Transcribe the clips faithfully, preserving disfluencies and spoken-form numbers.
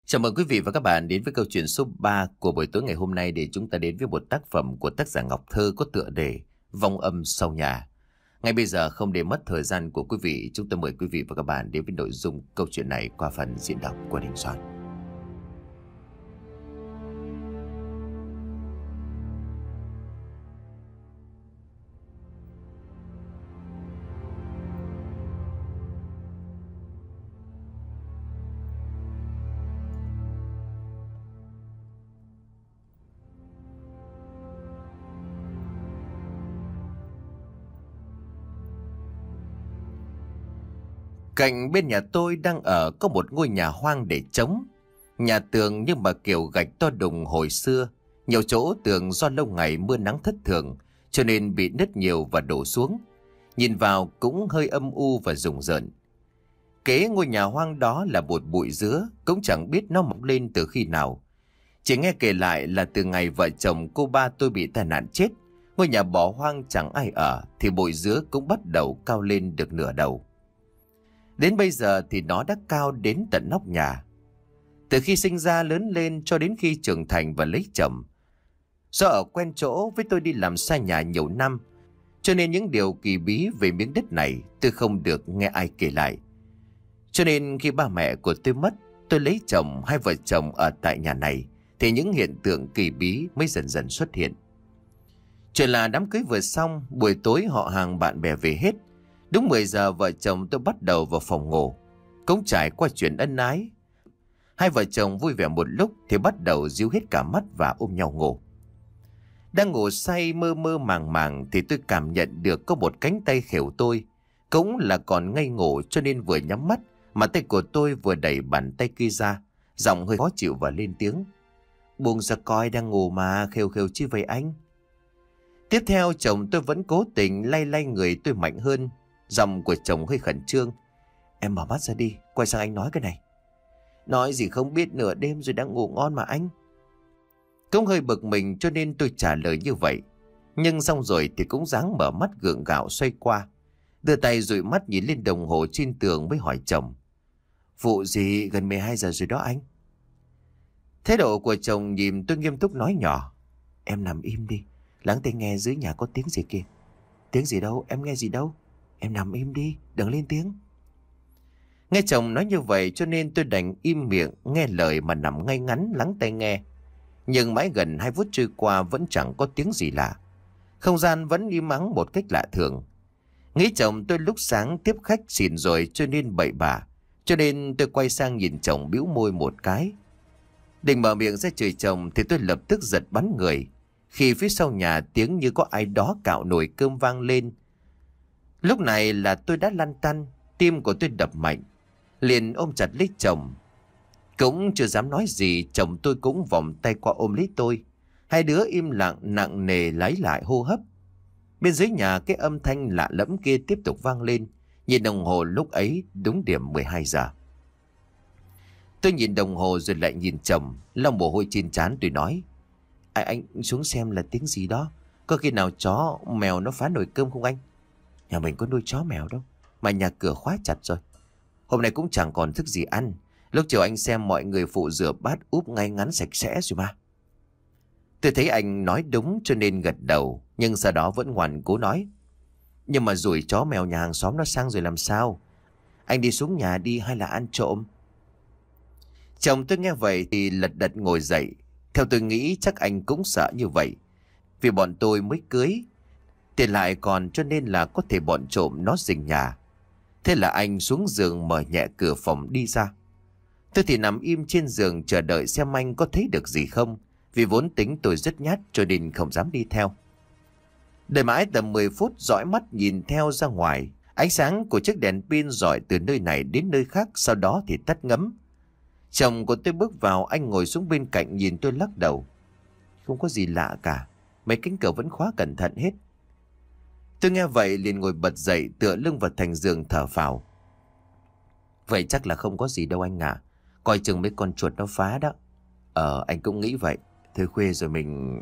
Chào mừng quý vị và các bạn đến với câu chuyện số ba của buổi tối ngày hôm nay, để chúng ta đến với một tác phẩm của tác giả Ngọc Thơ có tựa đề Vong âm sau nhà. Ngay bây giờ, không để mất thời gian của quý vị, chúng tôi mời quý vị và các bạn đến với nội dung câu chuyện này qua phần diễn đọc của Đình Soạn. Cạnh bên nhà tôi đang ở có một ngôi nhà hoang để trống. Nhà tường nhưng mà kiểu gạch to đùng hồi xưa. Nhiều chỗ tường do lâu ngày mưa nắng thất thường cho nên bị nứt nhiều và đổ xuống. Nhìn vào cũng hơi âm u và rùng rợn. Kế ngôi nhà hoang đó là một bụi dứa, cũng chẳng biết nó mọc lên từ khi nào. Chỉ nghe kể lại là từ ngày vợ chồng cô ba tôi bị tai nạn chết, ngôi nhà bỏ hoang chẳng ai ở, thì bụi dứa cũng bắt đầu cao lên được nửa đầu. Đến bây giờ thì nó đã cao đến tận nóc nhà. Từ khi sinh ra lớn lên cho đến khi trưởng thành và lấy chồng, do ở quen chỗ với tôi đi làm xa nhà nhiều năm, cho nên những điều kỳ bí về miếng đất này tôi không được nghe ai kể lại. Cho nên khi ba mẹ của tôi mất, tôi lấy chồng, hai vợ chồng ở tại nhà này, thì những hiện tượng kỳ bí mới dần dần xuất hiện. Chuyện là đám cưới vừa xong, buổi tối họ hàng bạn bè về hết. Đúng mười giờ vợ chồng tôi bắt đầu vào phòng ngủ. Cũng trải qua chuyện ân ái. Hai vợ chồng vui vẻ một lúc thì bắt đầu díu hết cả mắt và ôm nhau ngủ. Đang ngủ say mơ mơ màng màng thì tôi cảm nhận được có một cánh tay khều tôi. Cũng là còn ngây ngủ, cho nên vừa nhắm mắt mà tay của tôi vừa đẩy bàn tay kia ra. Giọng hơi khó chịu và lên tiếng: "Buông ra coi, đang ngủ mà, khều khều chi vậy anh?" Tiếp theo chồng tôi vẫn cố tình lay lay người tôi mạnh hơn. Giọng của chồng hơi khẩn trương: "Em mở mắt ra đi, quay sang anh nói cái này." "Nói gì không biết, nửa đêm rồi đang ngủ ngon mà anh." Cũng hơi bực mình cho nên tôi trả lời như vậy. Nhưng xong rồi thì cũng dáng mở mắt gượng gạo xoay qua, đưa tay dụi mắt nhìn lên đồng hồ trên tường mới hỏi chồng: "Vụ gì, gần mười hai giờ rồi đó anh." Thái độ của chồng nhìn tôi nghiêm túc nói nhỏ: "Em nằm im đi, lắng tai nghe dưới nhà có tiếng gì kìa." "Tiếng gì đâu, em nghe gì đâu. Em nằm im đi, đừng lên tiếng." Nghe chồng nói như vậy cho nên tôi đành im miệng nghe lời mà nằm ngay ngắn lắng tai nghe. Nhưng mãi gần hai phút trôi qua vẫn chẳng có tiếng gì lạ. Không gian vẫn im ắng một cách lạ thường. Nghĩ chồng tôi lúc sáng tiếp khách xỉn rồi cho nên bậy bạ, cho nên tôi quay sang nhìn chồng bĩu môi một cái. Định mở miệng ra chửi chồng thì tôi lập tức giật bắn người, khi phía sau nhà tiếng như có ai đó cạo nồi cơm vang lên. Lúc này là tôi đã lăn tăn, tim của tôi đập mạnh, liền ôm chặt lấy chồng. Cũng chưa dám nói gì, chồng tôi cũng vòng tay qua ôm lấy tôi. Hai đứa im lặng nặng nề lấy lại hô hấp. Bên dưới nhà cái âm thanh lạ lẫm kia tiếp tục vang lên. Nhìn đồng hồ lúc ấy đúng điểm mười hai giờ. Tôi nhìn đồng hồ rồi lại nhìn chồng, lau mồ hôi trên trán. Tôi nói: "Anh, anh xuống xem là tiếng gì đó. Có khi nào chó mèo nó phá nồi cơm không anh?" "Nhà mình có nuôi chó mèo đâu, mà nhà cửa khóa chặt rồi. Hôm nay cũng chẳng còn thức gì ăn. Lúc chiều anh xem mọi người phụ rửa bát úp ngay ngắn sạch sẽ rồi mà." Tôi thấy anh nói đúng cho nên gật đầu, nhưng sau đó vẫn ngoan cố nói: "Nhưng mà rủi chó mèo nhà hàng xóm nó sang rồi làm sao? Anh đi xuống nhà đi, hay là ăn trộm?" Chồng tôi nghe vậy thì lật đật ngồi dậy. Theo tôi nghĩ chắc anh cũng sợ như vậy. Vì bọn tôi mới cưới, tiền lại còn, cho nên là có thể bọn trộm nó rình nhà. Thế là anh xuống giường mở nhẹ cửa phòng đi ra. Tôi thì nằm im trên giường chờ đợi xem anh có thấy được gì không, vì vốn tính tôi rất nhát cho nên không dám đi theo. Đợi mãi tầm mười phút dõi mắt nhìn theo ra ngoài. Ánh sáng của chiếc đèn pin rọi từ nơi này đến nơi khác, sau đó thì tắt ngấm. Chồng của tôi bước vào, anh ngồi xuống bên cạnh nhìn tôi lắc đầu: "Không có gì lạ cả, mấy cánh cửa vẫn khóa cẩn thận hết." Tôi nghe vậy liền ngồi bật dậy, tựa lưng vào thành giường thở phào: "Vậy chắc là không có gì đâu anh ạ. Coi chừng mấy con chuột nó phá đó." "Ờ, anh cũng nghĩ vậy. Thôi khuya rồi mình..."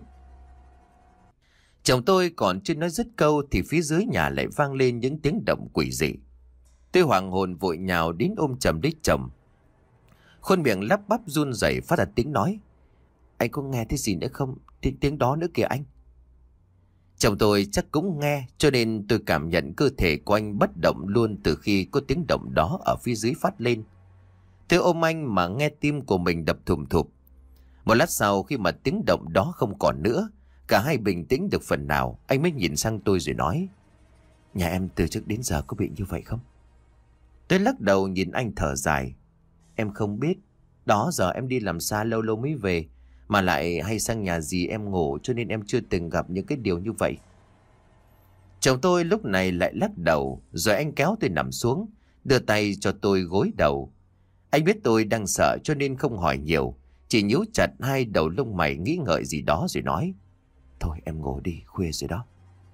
Chồng tôi còn chưa nói dứt câu thì phía dưới nhà lại vang lên những tiếng động quỷ dị. Tôi hoảng hồn vội nhào đến ôm chầm lấy chồng. khuôn miệng lắp bắp run rẩy phát ra tiếng nói. Anh có nghe thấy gì nữa không? Tiếng, tiếng đó nữa kìa anh. Chồng tôi chắc cũng nghe, cho nên tôi cảm nhận cơ thể của anh bất động luôn từ khi có tiếng động đó ở phía dưới phát lên. Tôi ôm anh mà nghe tim của mình đập thùm thụp. Một lát sau khi mà tiếng động đó không còn nữa, cả hai bình tĩnh được phần nào, anh mới nhìn sang tôi rồi nói. Nhà em từ trước đến giờ có bị như vậy không? Tôi lắc đầu nhìn anh thở dài. Em không biết. Đó giờ em đi làm xa lâu lâu mới về, mà lại hay sang nhà dì em ngủ, cho nên em chưa từng gặp những cái điều như vậy. Chồng tôi lúc này lại lắc đầu, rồi anh kéo tôi nằm xuống, đưa tay cho tôi gối đầu. Anh biết tôi đang sợ cho nên không hỏi nhiều, chỉ nhíu chặt hai đầu lông mày nghĩ ngợi gì đó rồi nói. Thôi em ngủ đi, khuya rồi đó.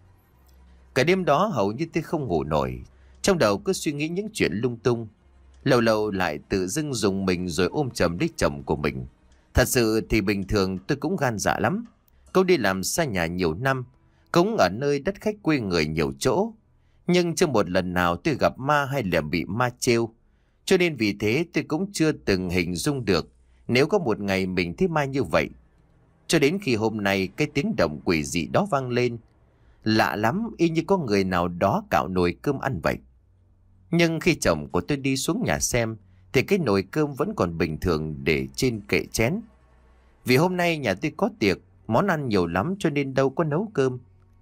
Cả đêm đó hầu như tôi không ngủ nổi, trong đầu cứ suy nghĩ những chuyện lung tung. Lâu lâu lại tự dưng dùng mình rồi ôm chầm lấy chồng của mình. Thật sự thì bình thường tôi cũng gan dạ lắm. Cậu đi làm xa nhà nhiều năm, cũng ở nơi đất khách quê người nhiều chỗ. Nhưng chưa một lần nào tôi gặp ma hay là bị ma trêu. Cho nên vì thế tôi cũng chưa từng hình dung được nếu có một ngày mình thấy ma như vậy. Cho đến khi hôm nay cái tiếng động quỷ dị đó vang lên. Lạ lắm, y như có người nào đó cạo nồi cơm ăn vậy. Nhưng khi chồng của tôi đi xuống nhà xem thì cái nồi cơm vẫn còn bình thường để trên kệ chén. Vì hôm nay nhà tôi có tiệc, món ăn nhiều lắm cho nên đâu có nấu cơm.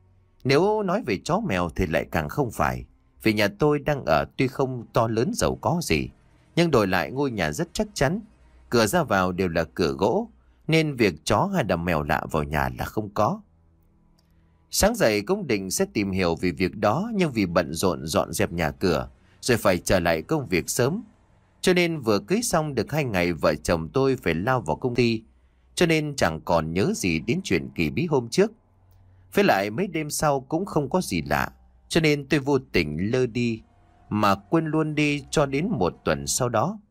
Nếu nói về chó mèo thì lại càng không phải. Vì nhà tôi đang ở tuy không to lớn giàu có gì, nhưng đổi lại ngôi nhà rất chắc chắn. Cửa ra vào đều là cửa gỗ, nên việc chó hay là mèo lạ vào nhà là không có. Sáng dậy cũng định sẽ tìm hiểu về việc đó, nhưng vì bận rộn dọn dẹp nhà cửa, rồi phải trở lại công việc sớm. Cho nên vừa cưới xong được hai ngày vợ chồng tôi phải lao vào công ty, cho nên chẳng còn nhớ gì đến chuyện kỳ bí hôm trước. Với lại mấy đêm sau cũng không có gì lạ, cho nên tôi vô tình lơ đi, mà quên luôn đi cho đến một tuần sau đó.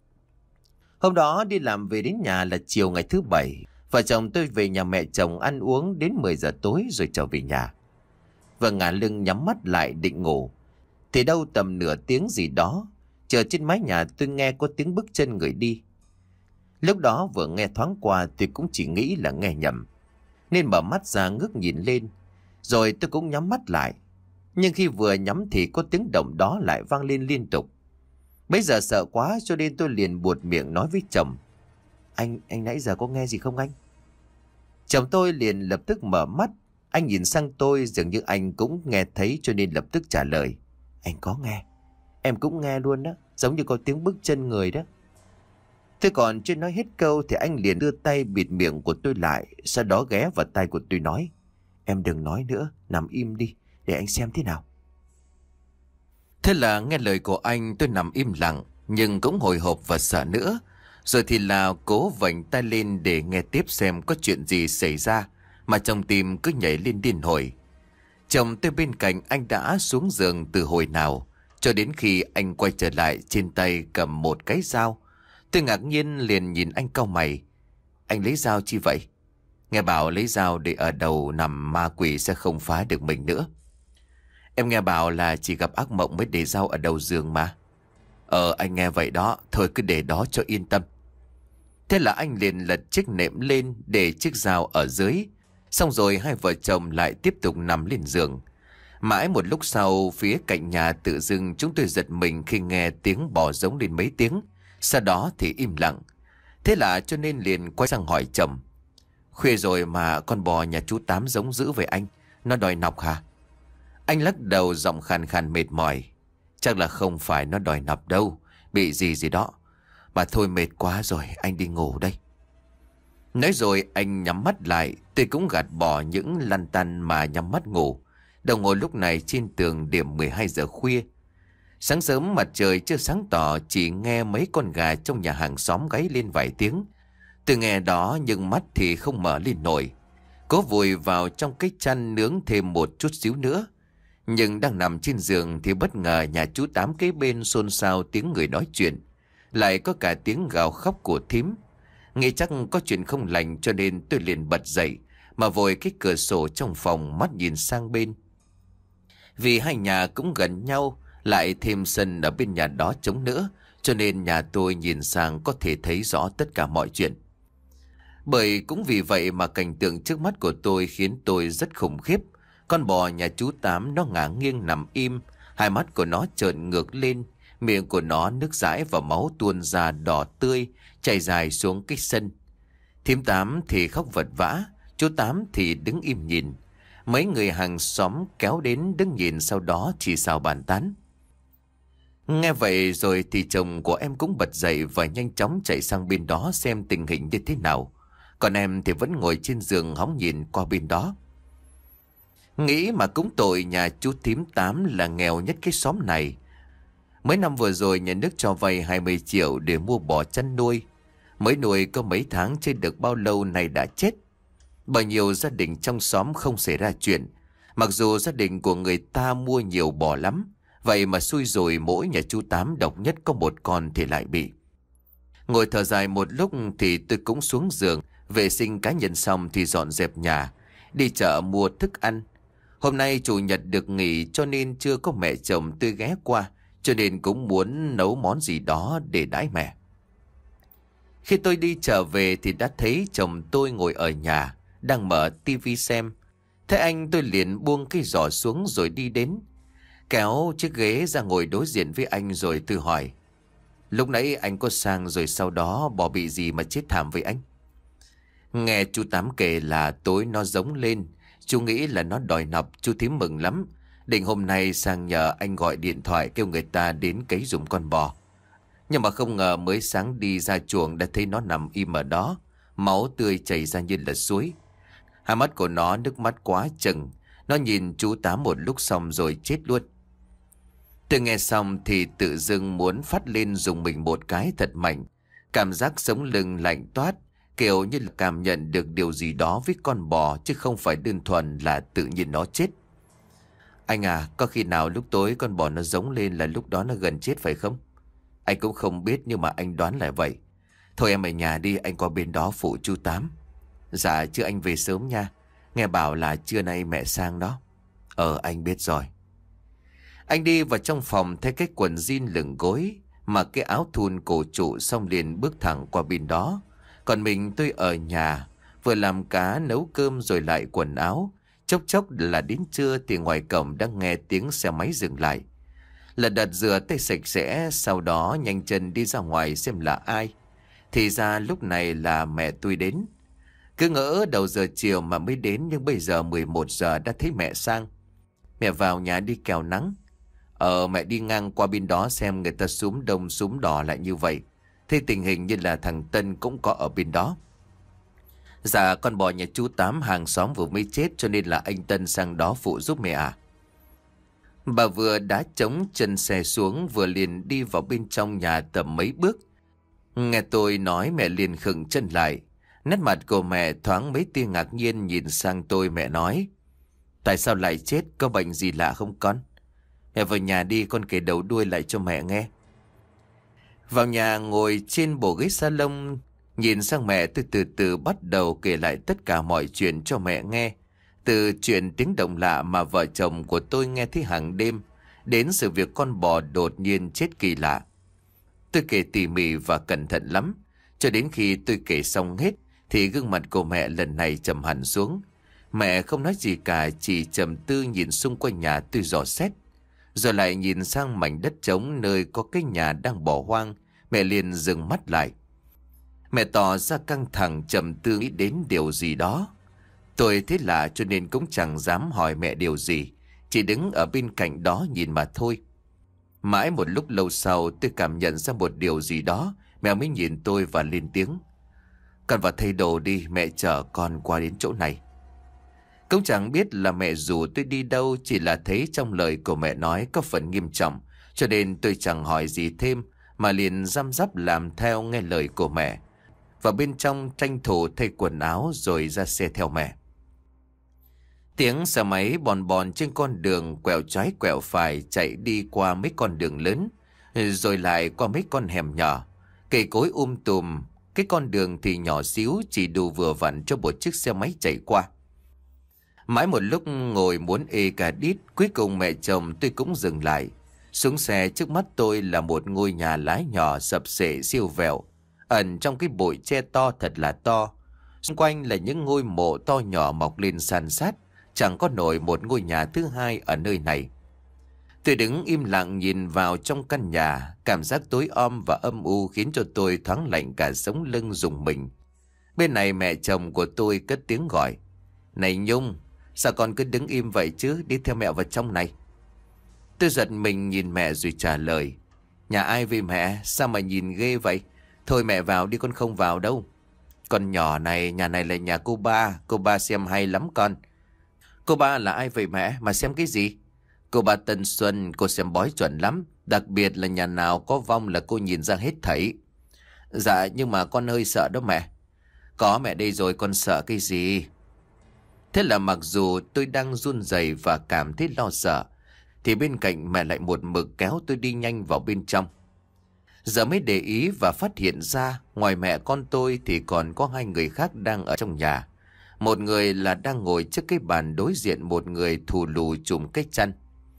Hôm đó đi làm về đến nhà là chiều ngày thứ bảy. Vợ chồng tôi về nhà mẹ chồng ăn uống đến mười giờ tối rồi trở về nhà. Vợ ngả lưng nhắm mắt lại định ngủ. Thì đâu tầm nửa tiếng gì đó, chờ trên mái nhà tôi nghe có tiếng bước chân người đi. Lúc đó vừa nghe thoáng qua tôi cũng chỉ nghĩ là nghe nhầm, nên mở mắt ra ngước nhìn lên. Rồi tôi cũng nhắm mắt lại. Nhưng khi vừa nhắm thì có tiếng động đó lại vang lên liên tục. Bây giờ sợ quá cho nên tôi liền buột miệng nói với chồng. Anh, anh nãy giờ có nghe gì không anh? Chồng tôi liền lập tức mở mắt. Anh nhìn sang tôi dường như anh cũng nghe thấy cho nên lập tức trả lời. Anh có nghe. Em cũng nghe luôn đó. Giống như có tiếng bước chân người đó. Tôi còn chưa nói hết câu thì anh liền đưa tay bịt miệng của tôi lại. Sau đó ghé vào tai của tôi nói. Em đừng nói nữa, nằm im đi, để anh xem thế nào. Thế là nghe lời của anh tôi nằm im lặng, nhưng cũng hồi hộp và sợ nữa. Rồi thì là cố vành tay lên để nghe tiếp xem có chuyện gì xảy ra, mà trong tim cứ nhảy lên điên hồi. Chồng tôi bên cạnh anh đã xuống giường từ hồi nào, cho đến khi anh quay trở lại trên tay cầm một cái dao. Tôi ngạc nhiên liền nhìn anh cau mày. Anh lấy dao chi vậy? Nghe bảo lấy dao để ở đầu nằm ma quỷ sẽ không phá được mình nữa. Em nghe bảo là chỉ gặp ác mộng mới để dao ở đầu giường mà. Ờ anh nghe vậy đó, thôi cứ để đó cho yên tâm. Thế là anh liền lật chiếc nệm lên để chiếc dao ở dưới. Xong rồi hai vợ chồng lại tiếp tục nằm lên giường. Mãi một lúc sau, phía cạnh nhà tự dưng chúng tôi giật mình khi nghe tiếng bò giống lên mấy tiếng. Sau đó thì im lặng. Thế là cho nên liền quay sang hỏi chồng. Khuya rồi mà con bò nhà chú Tám giống dữ vậy anh, nó đòi nọc hả? Anh lắc đầu giọng khàn khàn mệt mỏi. Chắc là không phải nó đòi nọc đâu, bị gì gì đó. Mà thôi mệt quá rồi, anh đi ngủ đây. Nói rồi anh nhắm mắt lại. Tôi cũng gạt bỏ những lăn tăn mà nhắm mắt ngủ. Đồng hồ lúc này trên tường điểm mười hai giờ khuya. Sáng sớm mặt trời chưa sáng tỏ, chỉ nghe mấy con gà trong nhà hàng xóm gáy lên vài tiếng. Tôi nghe đó nhưng mắt thì không mở lên nổi. Cố vùi vào trong cái chăn nướng thêm một chút xíu nữa. Nhưng đang nằm trên giường thì bất ngờ nhà chú Tám kế bên xôn xao tiếng người nói chuyện. Lại có cả tiếng gào khóc của thím. Nghĩ chắc có chuyện không lành cho nên tôi liền bật dậy, mà vội cái cửa sổ trong phòng mắt nhìn sang bên. Vì hai nhà cũng gần nhau, lại thêm sân ở bên nhà đó trống nữa, cho nên nhà tôi nhìn sang có thể thấy rõ tất cả mọi chuyện. Bởi cũng vì vậy mà cảnh tượng trước mắt của tôi khiến tôi rất khủng khiếp. Con bò nhà chú Tám nó ngả nghiêng nằm im, hai mắt của nó trợn ngược lên, miệng của nó nước dãi và máu tuôn ra đỏ tươi, chảy dài xuống cái sân. Thím Tám thì khóc vật vã, chú Tám thì đứng im nhìn. Mấy người hàng xóm kéo đến đứng nhìn, sau đó chỉ xào bàn tán. Nghe vậy rồi thì chồng của em cũng bật dậy và nhanh chóng chạy sang bên đó xem tình hình như thế nào. Còn em thì vẫn ngồi trên giường hóng nhìn qua bên đó. Nghĩ mà cũng tội nhà chú thím Tám là nghèo nhất cái xóm này. Mấy năm vừa rồi nhà nước cho vay hai mươi triệu để mua bò chăn nuôi. Mới nuôi có mấy tháng chưa được bao lâu này đã chết. Bao nhiêu gia đình trong xóm không xảy ra chuyện. Mặc dù gia đình của người ta mua nhiều bò lắm, vậy mà xui rồi mỗi nhà chú Tám độc nhất có một con thì lại bị. Ngồi thở dài một lúc thì tôi cũng xuống giường, vệ sinh cá nhân xong thì dọn dẹp nhà, đi chợ mua thức ăn. Hôm nay chủ nhật được nghỉ cho nên chưa có mẹ chồng tôi ghé qua, cho nên cũng muốn nấu món gì đó để đãi mẹ. Khi tôi đi trở về thì đã thấy chồng tôi ngồi ở nhà, đang mở tivi xem. Thế anh tôi liền buông cái giỏ xuống rồi đi đến, kéo chiếc ghế ra ngồi đối diện với anh rồi tôi hỏi: lúc nãy anh có sang rồi sau đó bò bị gì mà chết thảm với anh? Nghe chú Tám kể là tối nó giống lên, chú nghĩ là nó đòi nọc, chú thím mừng lắm. Định hôm nay sang nhờ anh gọi điện thoại kêu người ta đến cấy giùm con bò. Nhưng mà không ngờ mới sáng đi ra chuồng đã thấy nó nằm im ở đó, máu tươi chảy ra như là suối. Hai mắt của nó nước mắt quá chừng. Nó nhìn chú Tám một lúc xong rồi chết luôn. Tôi nghe xong thì tự dưng muốn phát lên dùng mình một cái thật mạnh. Cảm giác sống lưng lạnh toát, kiểu như là cảm nhận được điều gì đó với con bò, chứ không phải đơn thuần là tự nhiên nó chết. Anh à, có khi nào lúc tối con bò nó giống lên là lúc đó nó gần chết phải không? Anh cũng không biết nhưng mà anh đoán là vậy. Thôi em ở nhà đi, anh qua bên đó phụ chú Tám. Dạ chứ anh về sớm nha. Nghe bảo là trưa nay mẹ sang đó. Ờ anh biết rồi. Anh đi vào trong phòng thấy cái quần jean lửng gối, mà cái áo thun cổ trụ xong liền bước thẳng qua bên đó. Còn mình tôi ở nhà, vừa làm cá nấu cơm rồi lại quần áo. Chốc chốc là đến trưa thì ngoài cổng đang nghe tiếng xe máy dừng lại. Lật đật rửa tay sạch sẽ, sau đó nhanh chân đi ra ngoài xem là ai. Thì ra lúc này là mẹ tôi đến. Cứ ngỡ đầu giờ chiều mà mới đến, nhưng bây giờ mười một giờ đã thấy mẹ sang. Mẹ vào nhà đi kẻo nắng. Ờ mẹ đi ngang qua bên đó xem người ta súm đông súm đỏ lại như vậy. Thế tình hình như là thằng Tân cũng có ở bên đó. Dạ con bò nhà chú Tám hàng xóm vừa mới chết cho nên là anh Tân sang đó phụ giúp mẹ à. Bà vừa đá trống chân xe xuống vừa liền đi vào bên trong nhà tầm mấy bước. Nghe tôi nói mẹ liền khựng chân lại. Nét mặt của mẹ thoáng mấy tia ngạc nhiên nhìn sang tôi, mẹ nói: tại sao lại chết, có bệnh gì lạ không con? Mẹ vào nhà đi, con kể đầu đuôi lại cho mẹ nghe. Vào nhà ngồi trên bộ ghế salon, nhìn sang mẹ tôi từ từ bắt đầu kể lại tất cả mọi chuyện cho mẹ nghe. Từ chuyện tiếng động lạ mà vợ chồng của tôi nghe thấy hàng đêm, đến sự việc con bò đột nhiên chết kỳ lạ. Tôi kể tỉ mỉ và cẩn thận lắm. Cho đến khi tôi kể xong hết thì gương mặt của mẹ lần này trầm hẳn xuống. Mẹ không nói gì cả, chỉ trầm tư nhìn xung quanh nhà tôi dò xét. Rồi lại nhìn sang mảnh đất trống nơi có cái nhà đang bỏ hoang. Mẹ liền dừng mắt lại. Mẹ tỏ ra căng thẳng trầm tư nghĩ đến điều gì đó. Tôi thấy lạ cho nên cũng chẳng dám hỏi mẹ điều gì, chỉ đứng ở bên cạnh đó nhìn mà thôi. Mãi một lúc lâu sau tôi cảm nhận ra một điều gì đó. Mẹ mới nhìn tôi và lên tiếng: con vào thay đồ đi, mẹ chở con qua đến chỗ này. Cũng chẳng biết là mẹ rủ tôi đi đâu, chỉ là thấy trong lời của mẹ nói có phần nghiêm trọng, cho nên tôi chẳng hỏi gì thêm mà liền răm rắp làm theo nghe lời của mẹ. Vào bên trong tranh thủ thay quần áo rồi ra xe theo mẹ. Tiếng xe máy bòn bòn trên con đường quẹo trái quẹo phải chạy đi qua mấy con đường lớn, rồi lại qua mấy con hẻm nhỏ. Cây cối um tùm, cái con đường thì nhỏ xíu, chỉ đủ vừa vặn cho một chiếc xe máy chạy qua. Mãi một lúc ngồi muốn ê cả đít, cuối cùng mẹ chồng tôi cũng dừng lại. Xuống xe trước mắt tôi là một ngôi nhà lá nhỏ sập xệ siêu vẹo, ẩn trong cái bụi tre to thật là to. Xung quanh là những ngôi mộ to nhỏ mọc lên san sát, chẳng có nổi một ngôi nhà thứ hai ở nơi này. Tôi đứng im lặng nhìn vào trong căn nhà, cảm giác tối om và âm u khiến cho tôi thoáng lạnh cả sống lưng rùng mình. Bên này mẹ chồng của tôi cất tiếng gọi. Này Nhung, sao con cứ đứng im vậy chứ, đi theo mẹ vào trong này. Tôi giật mình nhìn mẹ rồi trả lời. Nhà ai vậy mẹ, sao mà nhìn ghê vậy? Thôi mẹ vào đi, con không vào đâu. Con nhỏ này, nhà này là nhà cô ba, cô ba xem hay lắm con. Cô ba là ai vậy mẹ, mà xem cái gì? Cô ba Tân Xuân, cô xem bói chuẩn lắm. Đặc biệt là nhà nào có vong là cô nhìn ra hết thảy. Dạ nhưng mà con hơi sợ đó mẹ. Có mẹ đây rồi, con sợ cái gì? Thế là mặc dù tôi đang run rẩy và cảm thấy lo sợ, thì bên cạnh mẹ lại một mực kéo tôi đi nhanh vào bên trong. Giờ mới để ý và phát hiện ra ngoài mẹ con tôi thì còn có hai người khác đang ở trong nhà. Một người là đang ngồi trước cái bàn đối diện một người thù lù trùm cái chăn.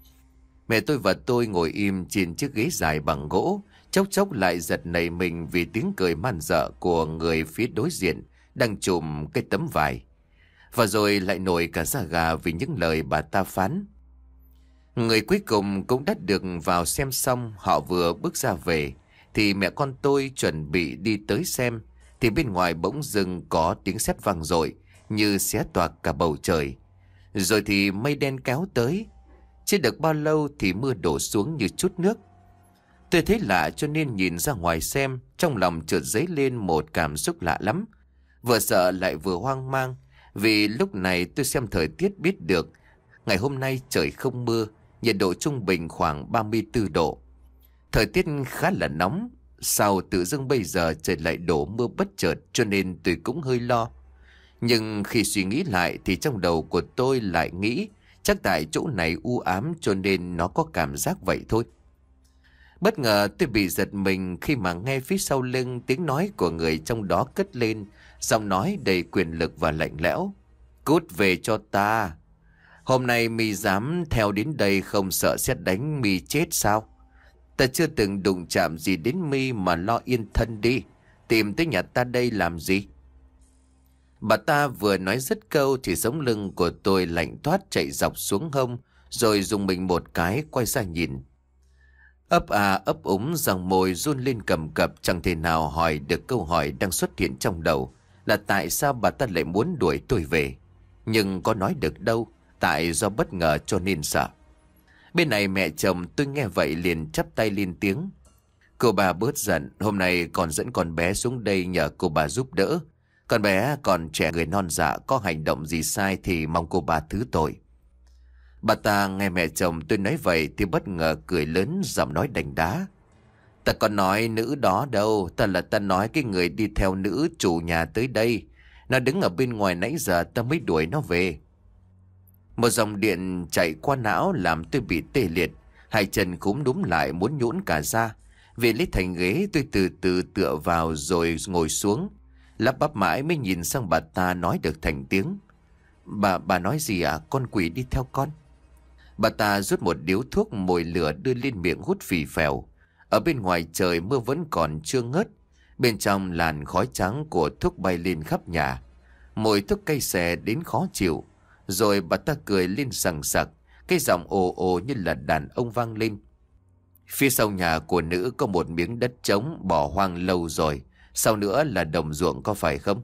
Mẹ tôi và tôi ngồi im trên chiếc ghế dài bằng gỗ, chốc chốc lại giật nảy mình vì tiếng cười man dợ của người phía đối diện đang trùm cái tấm vải. Và rồi lại nổi cả da gà vì những lời bà ta phán. Người cuối cùng cũng đã được vào xem xong, họ vừa bước ra về thì mẹ con tôi chuẩn bị đi tới xem, thì bên ngoài bỗng dưng có tiếng sét vang dội như xé toạc cả bầu trời. Rồi thì mây đen kéo tới. Chưa được bao lâu thì mưa đổ xuống như chút nước. Tôi thấy lạ cho nên nhìn ra ngoài xem, trong lòng chợt dấy lên một cảm xúc lạ lắm. Vừa sợ lại vừa hoang mang, vì lúc này tôi xem thời tiết biết được ngày hôm nay trời không mưa, nhiệt độ trung bình khoảng ba mươi tư độ. Thời tiết khá là nóng, sao tự dưng bây giờ trời lại đổ mưa bất chợt, cho nên tôi cũng hơi lo. Nhưng khi suy nghĩ lại thì trong đầu của tôi lại nghĩ chắc tại chỗ này u ám cho nên nó có cảm giác vậy thôi. Bất ngờ tôi bị giật mình khi mà nghe phía sau lưng tiếng nói của người trong đó cất lên, giọng nói đầy quyền lực và lạnh lẽo. Cút về cho ta. Hôm nay mi dám theo đến đây không sợ sét đánh mi chết sao? Ta chưa từng đụng chạm gì đến mi mà lo yên thân đi. Tìm tới nhà ta đây làm gì? Bà ta vừa nói dứt câu thì sống lưng của tôi lạnh toát chạy dọc xuống hông, rồi dùng mình một cái quay ra nhìn. Ấp à ấp úng, răng môi run lên cầm cập, chẳng thể nào hỏi được câu hỏi đang xuất hiện trong đầu là tại sao bà ta lại muốn đuổi tôi về. Nhưng có nói được đâu, tại do bất ngờ cho nên sợ. Bên này mẹ chồng tôi nghe vậy liền chắp tay lên tiếng. Cô bà bớt giận, hôm nay còn dẫn con bé xuống đây nhờ cô bà giúp đỡ. Con bé còn trẻ người non dạ, có hành động gì sai thì mong cô bà thứ tội. Bà ta nghe mẹ chồng tôi nói vậy thì bất ngờ cười lớn, giọng nói đành đá. Ta còn nói nữ đó đâu, ta là ta nói cái người đi theo nữ chủ nhà tới đây. Nó đứng ở bên ngoài nãy giờ ta mới đuổi nó về. Một dòng điện chạy qua não làm tôi bị tê liệt, hai chân cúm núm lại muốn nhũn cả ra. Về lấy thành ghế tôi từ từ tựa vào rồi ngồi xuống. Lắp bắp mãi mới nhìn sang bà ta nói được thành tiếng. Bà, bà nói gì à? Con quỷ đi theo con. Bà ta rút một điếu thuốc mồi lửa đưa lên miệng hút phì phèo. Ở bên ngoài trời mưa vẫn còn chưa ngớt. Bên trong làn khói trắng của thuốc bay lên khắp nhà. Mùi thuốc cay xè đến khó chịu. Rồi bà ta cười lên sằng sặc. Cái giọng ồ ồ như là đàn ông vang lên. Phía sau nhà của nữ có một miếng đất trống bỏ hoang lâu rồi. Sau nữa là đồng ruộng có phải không?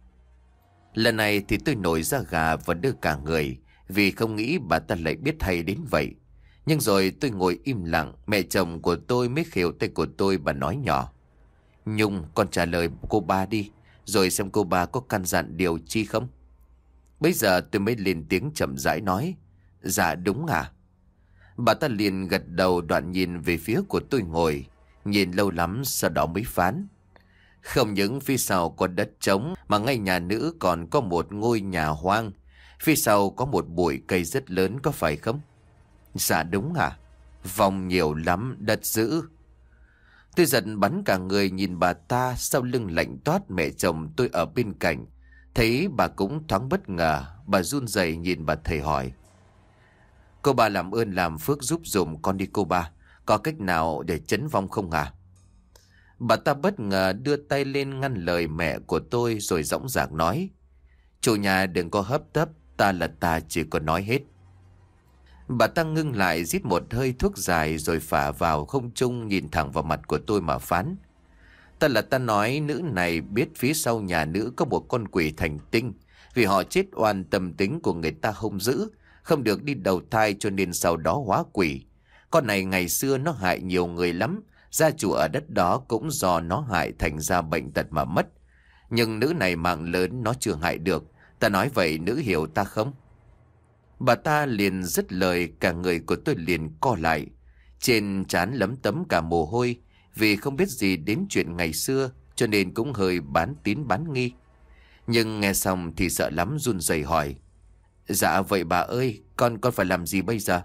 Lần này thì tôi nổi da gà và đưa cả người, vì không nghĩ bà ta lại biết hay đến vậy. Nhưng rồi tôi ngồi im lặng, mẹ chồng của tôi mới khều tay của tôi, bà nói nhỏ. Nhung, con trả lời cô ba đi, rồi xem cô ba có căn dặn điều chi không. Bây giờ tôi mới lên tiếng chậm rãi nói. Dạ đúng à? Bà ta liền gật đầu, đoạn nhìn về phía của tôi ngồi, nhìn lâu lắm sau đó mới phán. Không những phía sau có đất trống mà ngay nhà nữ còn có một ngôi nhà hoang. Phía sau có một bụi cây rất lớn có phải không? Dạ đúng à? Vòng nhiều lắm, đất dữ. Tôi giận bắn cả người nhìn bà ta, sau lưng lạnh toát mẹ chồng tôi ở bên cạnh. Thấy bà cũng thoáng bất ngờ, bà run rẩy nhìn bà thầy hỏi. Cô bà làm ơn làm phước giúp dùm con đi cô bà. Có cách nào để trấn vong không à? Bà ta bất ngờ đưa tay lên ngăn lời mẹ của tôi rồi dõng dạc nói. Chủ nhà đừng có hấp tấp, ta là ta chỉ có nói hết. Bà ta ngưng lại rít một hơi thuốc dài rồi phả vào không trung nhìn thẳng vào mặt của tôi mà phán. Ta là ta nói nữ này biết phía sau nhà nữ có một con quỷ thành tinh. Vì họ chết oan tâm tính của người ta hung dữ, không được đi đầu thai cho nên sau đó hóa quỷ. Con này ngày xưa nó hại nhiều người lắm, gia chủ ở đất đó cũng do nó hại thành ra bệnh tật mà mất. Nhưng nữ này mạng lớn nó chưa hại được, ta nói vậy nữ hiểu ta không? Bà ta liền dứt lời, cả người của tôi liền co lại. Trên trán lấm tấm cả mồ hôi, vì không biết gì đến chuyện ngày xưa cho nên cũng hơi bán tín bán nghi. Nhưng nghe xong thì sợ lắm run rẩy hỏi. Dạ vậy bà ơi, con con phải làm gì bây giờ?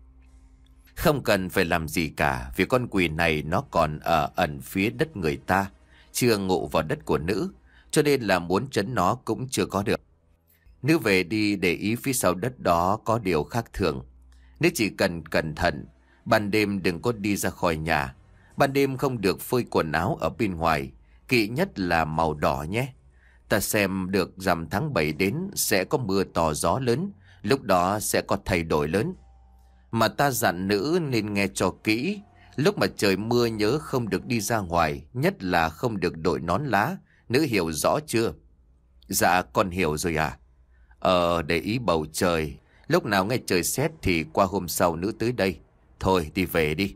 Không cần phải làm gì cả, vì con quỷ này nó còn ở ẩn phía đất người ta, chưa ngộ vào đất của nữ, cho nên là muốn trấn nó cũng chưa có được. Nữ về đi để ý phía sau đất đó có điều khác thường. Nữ chỉ cần cẩn thận, ban đêm đừng có đi ra khỏi nhà. Ban đêm không được phơi quần áo ở bên ngoài, kỵ nhất là màu đỏ nhé. Ta xem được rằm tháng bảy đến sẽ có mưa to gió lớn, lúc đó sẽ có thay đổi lớn. Mà ta dặn nữ nên nghe cho kỹ, lúc mà trời mưa nhớ không được đi ra ngoài, nhất là không được đội nón lá, nữ hiểu rõ chưa? Dạ con hiểu rồi à. Ờ để ý bầu trời, lúc nào nghe trời sét thì qua hôm sau nữ tới đây. Thôi đi về đi.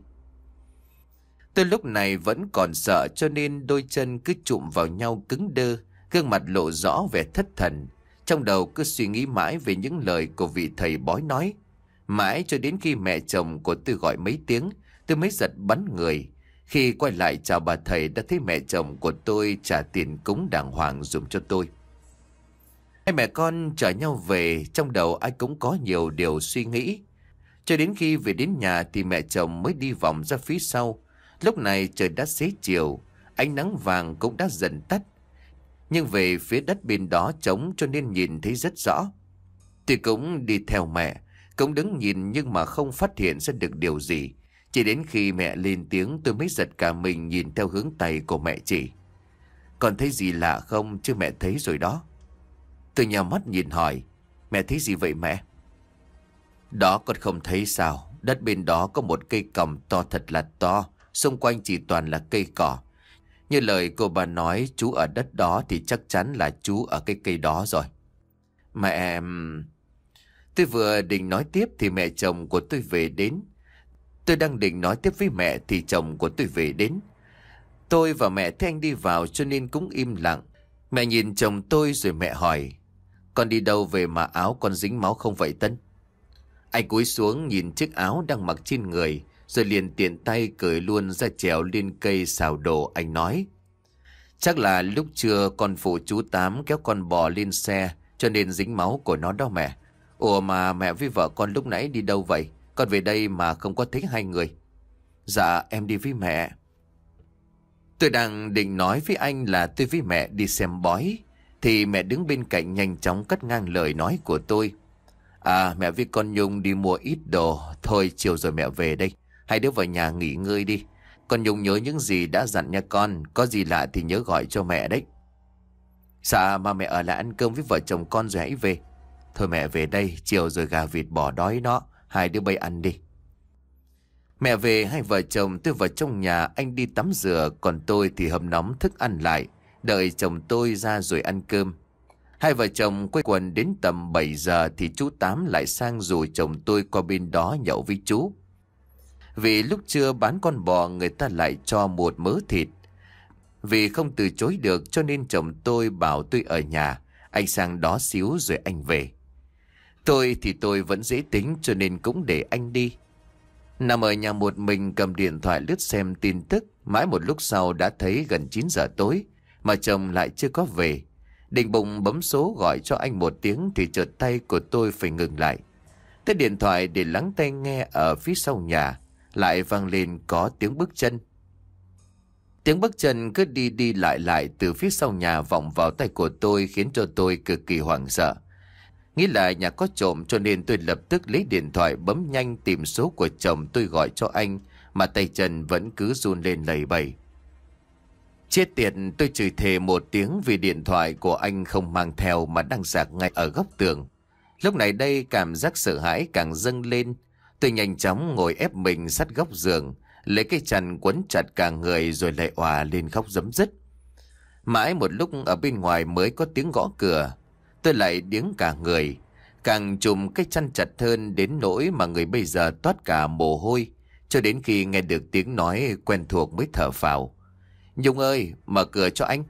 Tôi lúc này vẫn còn sợ cho nên đôi chân cứ chụm vào nhau cứng đơ, gương mặt lộ rõ vẻ thất thần. Trong đầu cứ suy nghĩ mãi về những lời của vị thầy bói nói. Mãi cho đến khi mẹ chồng của tôi gọi mấy tiếng, tôi mới giật bắn người. Khi quay lại chào bà thầy đã thấy mẹ chồng của tôi trả tiền cúng đàng hoàng dùng cho tôi. Hai mẹ con chở nhau về, trong đầu ai cũng có nhiều điều suy nghĩ. Cho đến khi về đến nhà thì mẹ chồng mới đi vòng ra phía sau. Lúc này trời đã xế chiều, ánh nắng vàng cũng đã dần tắt. Nhưng về phía đất bên đó trống cho nên nhìn thấy rất rõ. Tôi cũng đi theo mẹ, cũng đứng nhìn nhưng mà không phát hiện ra được điều gì. Chỉ đến khi mẹ lên tiếng tôi mới giật cả mình nhìn theo hướng tay của mẹ chỉ. Còn thấy gì lạ không chứ mẹ thấy rồi đó. Tôi nhào mắt nhìn hỏi, mẹ thấy gì vậy mẹ? Đó con không thấy sao, đất bên đó có một cây còng to thật là to, xung quanh chỉ toàn là cây cỏ. Như lời cô bà nói chú ở đất đó thì chắc chắn là chú ở cái cây đó rồi. Mẹ... Tôi vừa định nói tiếp thì mẹ chồng của tôi về đến. Tôi đang định nói tiếp với mẹ thì chồng của tôi về đến. Tôi và mẹ thấy anh đi vào cho nên cũng im lặng. Mẹ nhìn chồng tôi rồi mẹ hỏi, con đi đâu về mà áo con dính máu không vậy Tân? Anh cúi xuống nhìn chiếc áo đang mặc trên người, rồi liền tiện tay cởi luôn ra trèo lên cây xào đồ. Anh nói, chắc là lúc trưa con phụ chú Tám kéo con bò lên xe cho nên dính máu của nó đó mẹ. Ủa mà mẹ với vợ con lúc nãy đi đâu vậy? Con về đây mà không có thấy hai người. Dạ em đi với mẹ. Tôi đang định nói với anh là tôi với mẹ đi xem bói, thì mẹ đứng bên cạnh nhanh chóng cắt ngang lời nói của tôi. À mẹ với con Nhung đi mua ít đồ, thôi chiều rồi mẹ về đây. Hai đứa vào nhà nghỉ ngơi đi. Con Nhung nhớ những gì đã dặn nha con, có gì lạ thì nhớ gọi cho mẹ đấy. Dạ mà mẹ ở lại ăn cơm với vợ chồng con rồi hãy về. Thôi mẹ về đây, chiều rồi gà vịt bò đói nó, hai đứa bay ăn đi. Mẹ về, hai vợ chồng tôi vào trong nhà, anh đi tắm rửa, còn tôi thì hâm nóng thức ăn lại, đợi chồng tôi ra rồi ăn cơm. Hai vợ chồng quây quần đến tầm bảy giờ thì chú Tám lại sang rủ chồng tôi qua bên đó nhậu với chú. Vì lúc trưa bán con bò người ta lại cho một mớ thịt. Vì không từ chối được cho nên chồng tôi bảo tôi ở nhà, anh sang đó xíu rồi anh về. Tôi thì tôi vẫn dễ tính cho nên cũng để anh đi. Nằm ở nhà một mình cầm điện thoại lướt xem tin tức, mãi một lúc sau đã thấy gần chín giờ tối mà chồng lại chưa có về. Định bụng bấm số gọi cho anh một tiếng thì chợt tay của tôi phải ngừng lại. Tới điện thoại để lắng tai nghe ở phía sau nhà, lại vang lên có tiếng bước chân. Tiếng bước chân cứ đi đi lại lại từ phía sau nhà vọng vào tai của tôi khiến cho tôi cực kỳ hoảng sợ. Nghĩ là nhà có trộm cho nên tôi lập tức lấy điện thoại bấm nhanh tìm số của chồng tôi gọi cho anh mà tay chân vẫn cứ run lên lẩy bẩy. Chết tiệt, tôi chửi thề một tiếng vì điện thoại của anh không mang theo mà đang sạc ngay ở góc tường. Lúc này đây cảm giác sợ hãi càng dâng lên. Tôi nhanh chóng ngồi ép mình sát góc giường, lấy cái chăn quấn chặt cả người rồi lại òa lên khóc rấm rứt. Mãi một lúc ở bên ngoài mới có tiếng gõ cửa. Tôi lại điếng cả người, càng trùm cái chăn chặt hơn đến nỗi mà người bây giờ toát cả mồ hôi, cho đến khi nghe được tiếng nói quen thuộc mới thở phào. Nhung ơi, mở cửa cho anh.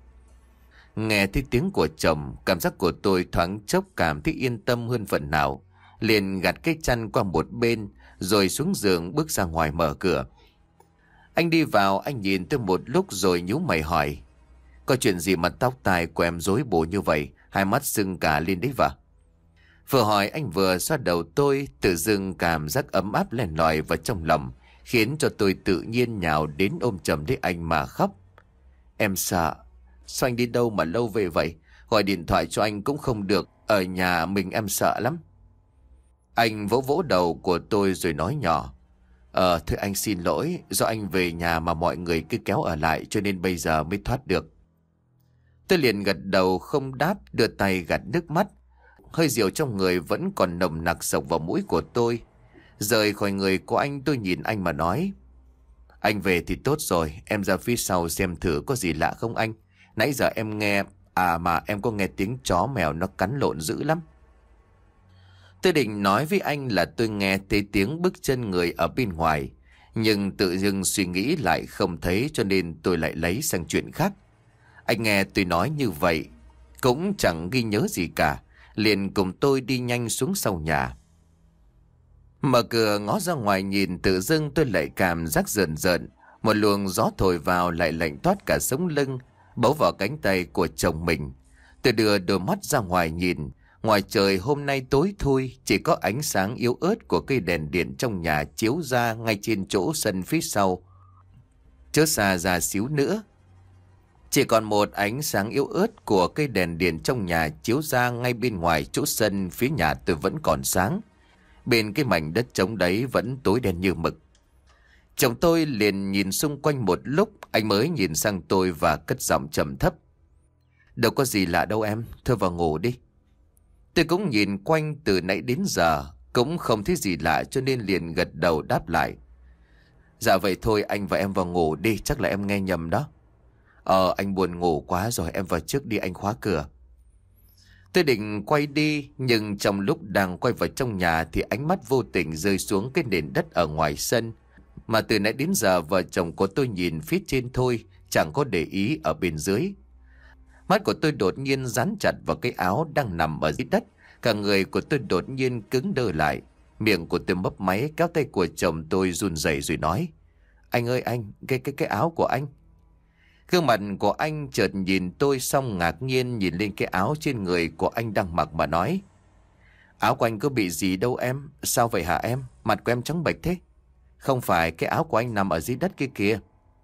Nghe thấy tiếng của chồng, cảm giác của tôi thoáng chốc cảm thấy yên tâm hơn phần nào. Liền gạt cái chăn qua một bên, rồi xuống giường bước ra ngoài mở cửa. Anh đi vào, anh nhìn tôi một lúc rồi nhíu mày hỏi. Có chuyện gì mà tóc tai của em rối bù như vậy, hai mắt sưng cả lên đấy vợ? Vừa hỏi anh vừa xoa đầu tôi, tự dưng cảm giác ấm áp len lỏi vào trong lòng, khiến cho tôi tự nhiên nhào đến ôm chầm lấy anh mà khóc. Em sợ. Sao anh đi đâu mà lâu về vậy? Gọi điện thoại cho anh cũng không được, ở nhà mình em sợ lắm. Anh vỗ vỗ đầu của tôi rồi nói nhỏ. Ờ, thưa anh xin lỗi, do anh về nhà mà mọi người cứ kéo ở lại cho nên bây giờ mới thoát được. Tôi liền gật đầu không đáp, đưa tay gạt nước mắt. Hơi rượu trong người vẫn còn nồng nặc sộc vào mũi của tôi. Rời khỏi người của anh, tôi nhìn anh mà nói. Anh về thì tốt rồi, em ra phía sau xem thử có gì lạ không anh. Nãy giờ em nghe, à mà em có nghe tiếng chó mèo nó cắn lộn dữ lắm. Tôi định nói với anh là tôi nghe thấy tiếng bước chân người ở bên ngoài, nhưng tự dưng suy nghĩ lại không thấy cho nên tôi lại lấy sang chuyện khác. Anh nghe tôi nói như vậy, cũng chẳng ghi nhớ gì cả, liền cùng tôi đi nhanh xuống sau nhà. Mở cửa ngó ra ngoài nhìn, tự dưng tôi lại cảm giác rợn rợn. Một luồng gió thổi vào lại lạnh toát cả sống lưng, bấu vào cánh tay của chồng mình. Tôi đưa đôi mắt ra ngoài nhìn. Ngoài trời hôm nay tối thui, chỉ có ánh sáng yếu ớt của cây đèn điện trong nhà chiếu ra ngay trên chỗ sân phía sau. Chớ xa ra xíu nữa. Chỉ còn một ánh sáng yếu ớt của cây đèn điện trong nhà chiếu ra ngay bên ngoài chỗ sân phía nhà tôi vẫn còn sáng. Bên cái mảnh đất trống đấy vẫn tối đen như mực. Chồng tôi liền nhìn xung quanh một lúc, anh mới nhìn sang tôi và cất giọng trầm thấp. Đâu có gì lạ đâu em, thôi vào ngủ đi. Tôi cũng nhìn quanh từ nãy đến giờ, cũng không thấy gì lạ cho nên liền gật đầu đáp lại. Dạ vậy thôi anh và em vào ngủ đi, chắc là em nghe nhầm đó. Ờ anh buồn ngủ quá rồi, em vào trước đi, anh khóa cửa. Tôi định quay đi, nhưng trong lúc đang quay vào trong nhà thì ánh mắt vô tình rơi xuống cái nền đất ở ngoài sân. Mà từ nãy đến giờ vợ chồng của tôi nhìn phía trên thôi, chẳng có để ý ở bên dưới. Mắt của tôi đột nhiên dán chặt vào cái áo đang nằm ở dưới đất. Cả người của tôi đột nhiên cứng đơ lại. Miệng của tôi mấp máy, kéo tay của chồng tôi run rẩy rồi nói. Anh ơi anh, cái cái cái áo của anh. Gương mặt của anh chợt nhìn tôi xong ngạc nhiên nhìn lên cái áo trên người của anh đang mặc mà nói. Áo của anh có bị gì đâu em, sao vậy hả em, mặt của em trắng bệch thế. Không phải, cái áo của anh nằm ở dưới đất kia kìa.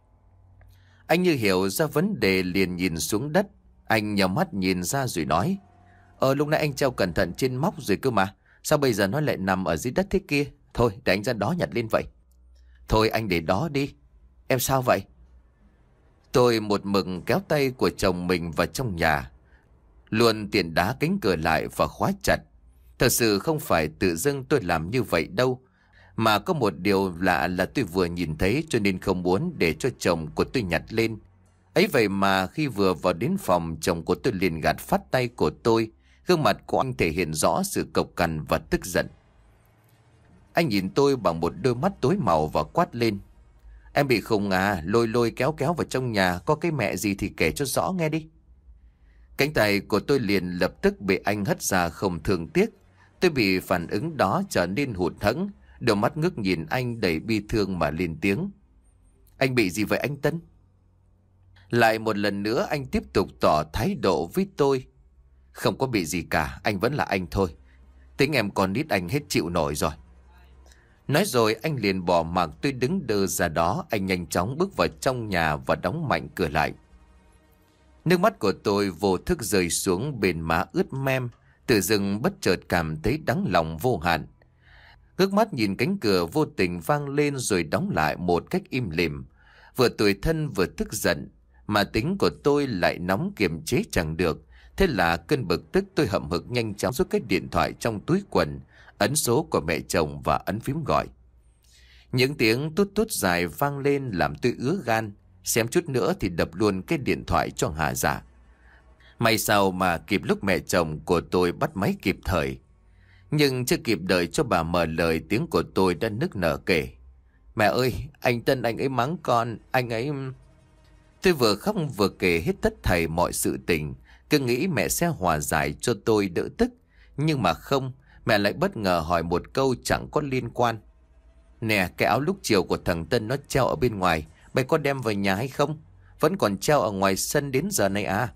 Anh như hiểu ra vấn đề liền nhìn xuống đất. Anh nhắm mắt nhìn ra rồi nói. Ờ lúc nãy anh treo cẩn thận trên móc rồi cơ mà, sao bây giờ nó lại nằm ở dưới đất thế kia. Thôi để anh ra đó nhặt lên vậy. Thôi anh để đó đi. Em sao vậy? Tôi một mực kéo tay của chồng mình vào trong nhà, luôn tiện đá cánh cửa lại và khóa chặt. Thật sự không phải tự dưng tôi làm như vậy đâu, mà có một điều lạ là tôi vừa nhìn thấy cho nên không muốn để cho chồng của tôi nhặt lên. Ấy vậy mà khi vừa vào đến phòng, chồng của tôi liền gạt phát tay của tôi. Gương mặt của anh thể hiện rõ sự cộc cằn và tức giận. Anh nhìn tôi bằng một đôi mắt tối màu và quát lên. Em bị khùng à, lôi lôi kéo kéo vào trong nhà, có cái mẹ gì thì kể cho rõ nghe đi. Cánh tay của tôi liền lập tức bị anh hất ra không thương tiếc. Tôi bị phản ứng đó trở nên hụt hẫng, đôi mắt ngước nhìn anh đầy bi thương mà lên tiếng. Anh bị gì vậy anh Tân? Lại một lần nữa anh tiếp tục tỏ thái độ với tôi. Không có bị gì cả, anh vẫn là anh thôi. Tính em còn nít anh hết chịu nổi rồi. Nói rồi anh liền bỏ mặc tôi đứng đơ ra đó. Anh nhanh chóng bước vào trong nhà và đóng mạnh cửa lại. Nước mắt của tôi vô thức rơi xuống bên má ướt mem. Tự dưng bất chợt cảm thấy đắng lòng vô hạn. Ngước mắt nhìn cánh cửa vô tình vang lên rồi đóng lại một cách im lìm. Vừa tủi thân vừa tức giận, mà tính của tôi lại nóng kiềm chế chẳng được. Thế là cơn bực tức tôi hậm hực nhanh chóng rút cái điện thoại trong túi quần, ấn số của mẹ chồng và ấn phím gọi. Những tiếng tút tút dài vang lên làm tôi ứa gan, xem chút nữa thì đập luôn cái điện thoại cho Hà Dạ. May sao mà kịp lúc mẹ chồng của tôi bắt máy kịp thời. Nhưng chưa kịp đợi cho bà mở lời, tiếng của tôi đã nức nở kể: "Mẹ ơi, anh Tân anh ấy mắng con, anh ấy..." Tôi vừa khóc vừa kể hết tất thảy mọi sự tình, cứ nghĩ mẹ sẽ hòa giải cho tôi đỡ tức. Nhưng mà không, mẹ lại bất ngờ hỏi một câu chẳng có liên quan: "Nè, cái áo lúc chiều của thằng Tân nó treo ở bên ngoài, mày có đem về nhà hay không? Vẫn còn treo ở ngoài sân đến giờ này à?"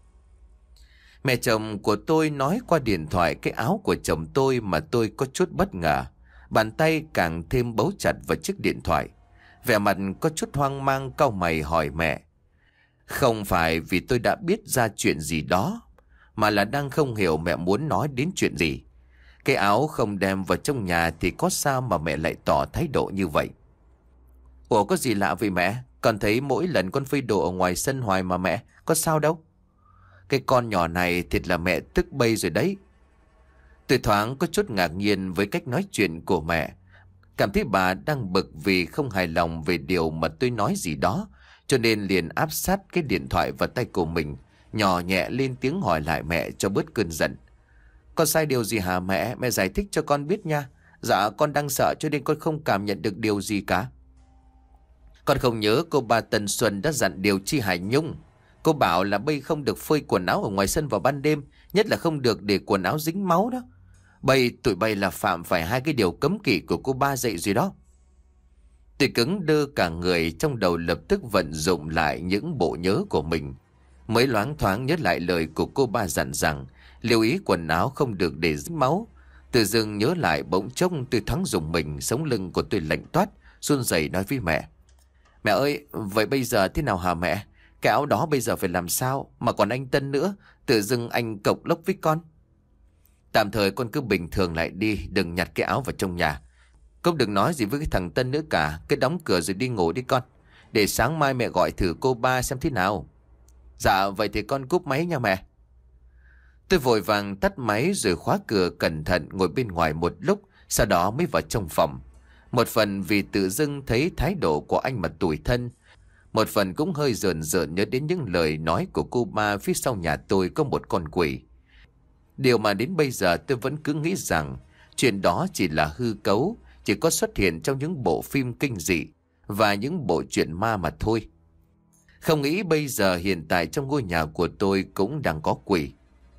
Mẹ chồng của tôi nói qua điện thoại cái áo của chồng tôi mà tôi có chút bất ngờ. Bàn tay càng thêm bấu chặt vào chiếc điện thoại. Vẻ mặt có chút hoang mang cau mày hỏi mẹ: "Không phải vì tôi đã biết ra chuyện gì đó, mà là đang không hiểu mẹ muốn nói đến chuyện gì. Cái áo không đem vào trong nhà thì có sao mà mẹ lại tỏ thái độ như vậy?" "Ủa, có gì lạ vậy mẹ? Con thấy mỗi lần con phơi đồ ở ngoài sân hoài mà mẹ, có sao đâu." "Cái con nhỏ này thiệt là mẹ tức bây rồi đấy." Tôi thoáng có chút ngạc nhiên với cách nói chuyện của mẹ, cảm thấy bà đang bực vì không hài lòng về điều mà tôi nói gì đó, cho nên liền áp sát cái điện thoại vào tay của mình, nhỏ nhẹ lên tiếng hỏi lại mẹ cho bớt cơn giận. "Con sai điều gì hả mẹ? Mẹ giải thích cho con biết nha." "Dạ con đang sợ cho nên con không cảm nhận được điều gì cả." "Con không nhớ cô bà Tần Xuân đã dặn điều chi Hải Nhung. Cô bảo là bây không được phơi quần áo ở ngoài sân vào ban đêm, nhất là không được để quần áo dính máu đó. Bây tụi bay là phạm phải hai cái điều cấm kỵ của cô ba dạy rồi đó." Tôi cứng đơ cả người, trong đầu lập tức vận dụng lại những bộ nhớ của mình. Mới loáng thoáng nhớ lại lời của cô ba dặn rằng lưu ý quần áo không được để dính máu. Tự dưng nhớ lại bỗng chốc tôi thoáng dùng mình, sống lưng của tôi lạnh toát, run rẩy nói với mẹ: "Mẹ ơi, vậy bây giờ thế nào hả mẹ? Cái áo đó bây giờ phải làm sao? Mà còn anh Tân nữa, tự dưng anh cộc lốc với con." "Tạm thời con cứ bình thường lại đi, đừng nhặt cái áo vào trong nhà. Cũng đừng nói gì với cái thằng Tân nữa cả, cứ đóng cửa rồi đi ngủ đi con. Để sáng mai mẹ gọi thử cô ba xem thế nào." "Dạ vậy thì con cúp máy nha mẹ." Tôi vội vàng tắt máy rồi khóa cửa cẩn thận, ngồi bên ngoài một lúc, sau đó mới vào trong phòng. Một phần vì tự dưng thấy thái độ của anh mà tủi thân, một phần cũng hơi rờn rợn nhớ đến những lời nói của cô ba phía sau nhà tôi có một con quỷ. Điều mà đến bây giờ tôi vẫn cứ nghĩ rằng chuyện đó chỉ là hư cấu, chỉ có xuất hiện trong những bộ phim kinh dị và những bộ truyện ma mà thôi. Không nghĩ bây giờ hiện tại trong ngôi nhà của tôi cũng đang có quỷ.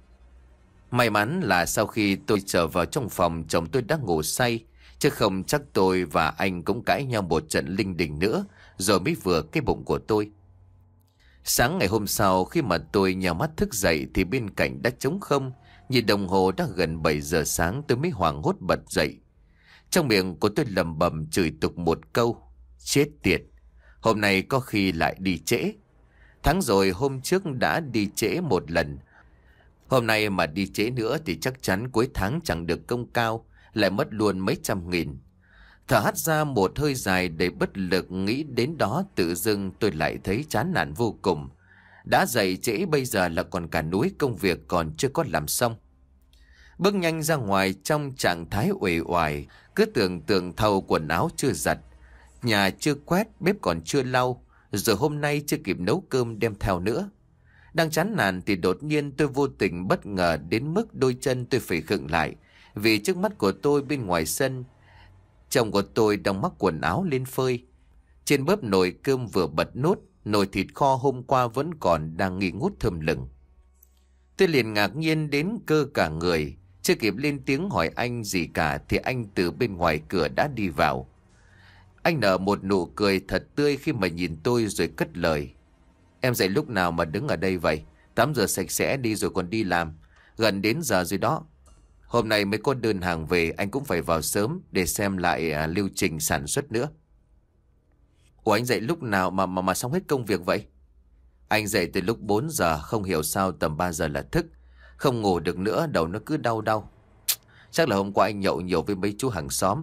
May mắn là sau khi tôi trở vào trong phòng, chồng tôi đã ngủ say, chứ không chắc tôi và anh cũng cãi nhau một trận linh đình nữa rồi mới vừa cái bụng của tôi. Sáng ngày hôm sau, khi mà tôi nhào mắt thức dậy thì bên cạnh đã trống không. Nhìn đồng hồ đã gần bảy giờ sáng, tôi mới hoảng hốt bật dậy. Trong miệng của tôi lầm bầm chửi tục một câu: "Chết tiệt, hôm nay có khi lại đi trễ. Tháng rồi hôm trước đã đi trễ một lần, hôm nay mà đi trễ nữa thì chắc chắn cuối tháng chẳng được công cao, lại mất luôn mấy trăm nghìn." Thở hắt ra một hơi dài đầy bất lực, nghĩ đến đó tự dưng tôi lại thấy chán nản vô cùng. Đã dậy trễ bây giờ là còn cả núi công việc còn chưa có làm xong. Bước nhanh ra ngoài trong trạng thái uể oải, cứ tưởng tượng thầu quần áo chưa giặt, nhà chưa quét, bếp còn chưa lau, rồi hôm nay chưa kịp nấu cơm đem theo nữa. Đang chán nản thì đột nhiên tôi vô tình bất ngờ đến mức đôi chân tôi phải khựng lại, vì trước mắt của tôi bên ngoài sân, chồng của tôi đang mắc quần áo lên phơi. Trên bếp nồi cơm vừa bật nốt, nồi thịt kho hôm qua vẫn còn đang nghi ngút thơm lừng. Tôi liền ngạc nhiên đến cơ cả người, chưa kịp lên tiếng hỏi anh gì cả thì anh từ bên ngoài cửa đã đi vào. Anh nở một nụ cười thật tươi khi mà nhìn tôi rồi cất lời: "Em dậy lúc nào mà đứng ở đây vậy? Tắm rửa sạch sẽ đi rồi còn đi làm. Gần đến giờ rồi đó. Hôm nay mới có đơn hàng về, anh cũng phải vào sớm để xem lại à, lưu trình sản xuất nữa." "Ủa, anh dậy lúc nào mà mà mà xong hết công việc vậy?" "Anh dậy từ lúc bốn giờ, không hiểu sao tầm ba giờ là thức. Không ngủ được nữa, đầu nó cứ đau đau. Chắc là hôm qua anh nhậu nhiều với mấy chú hàng xóm."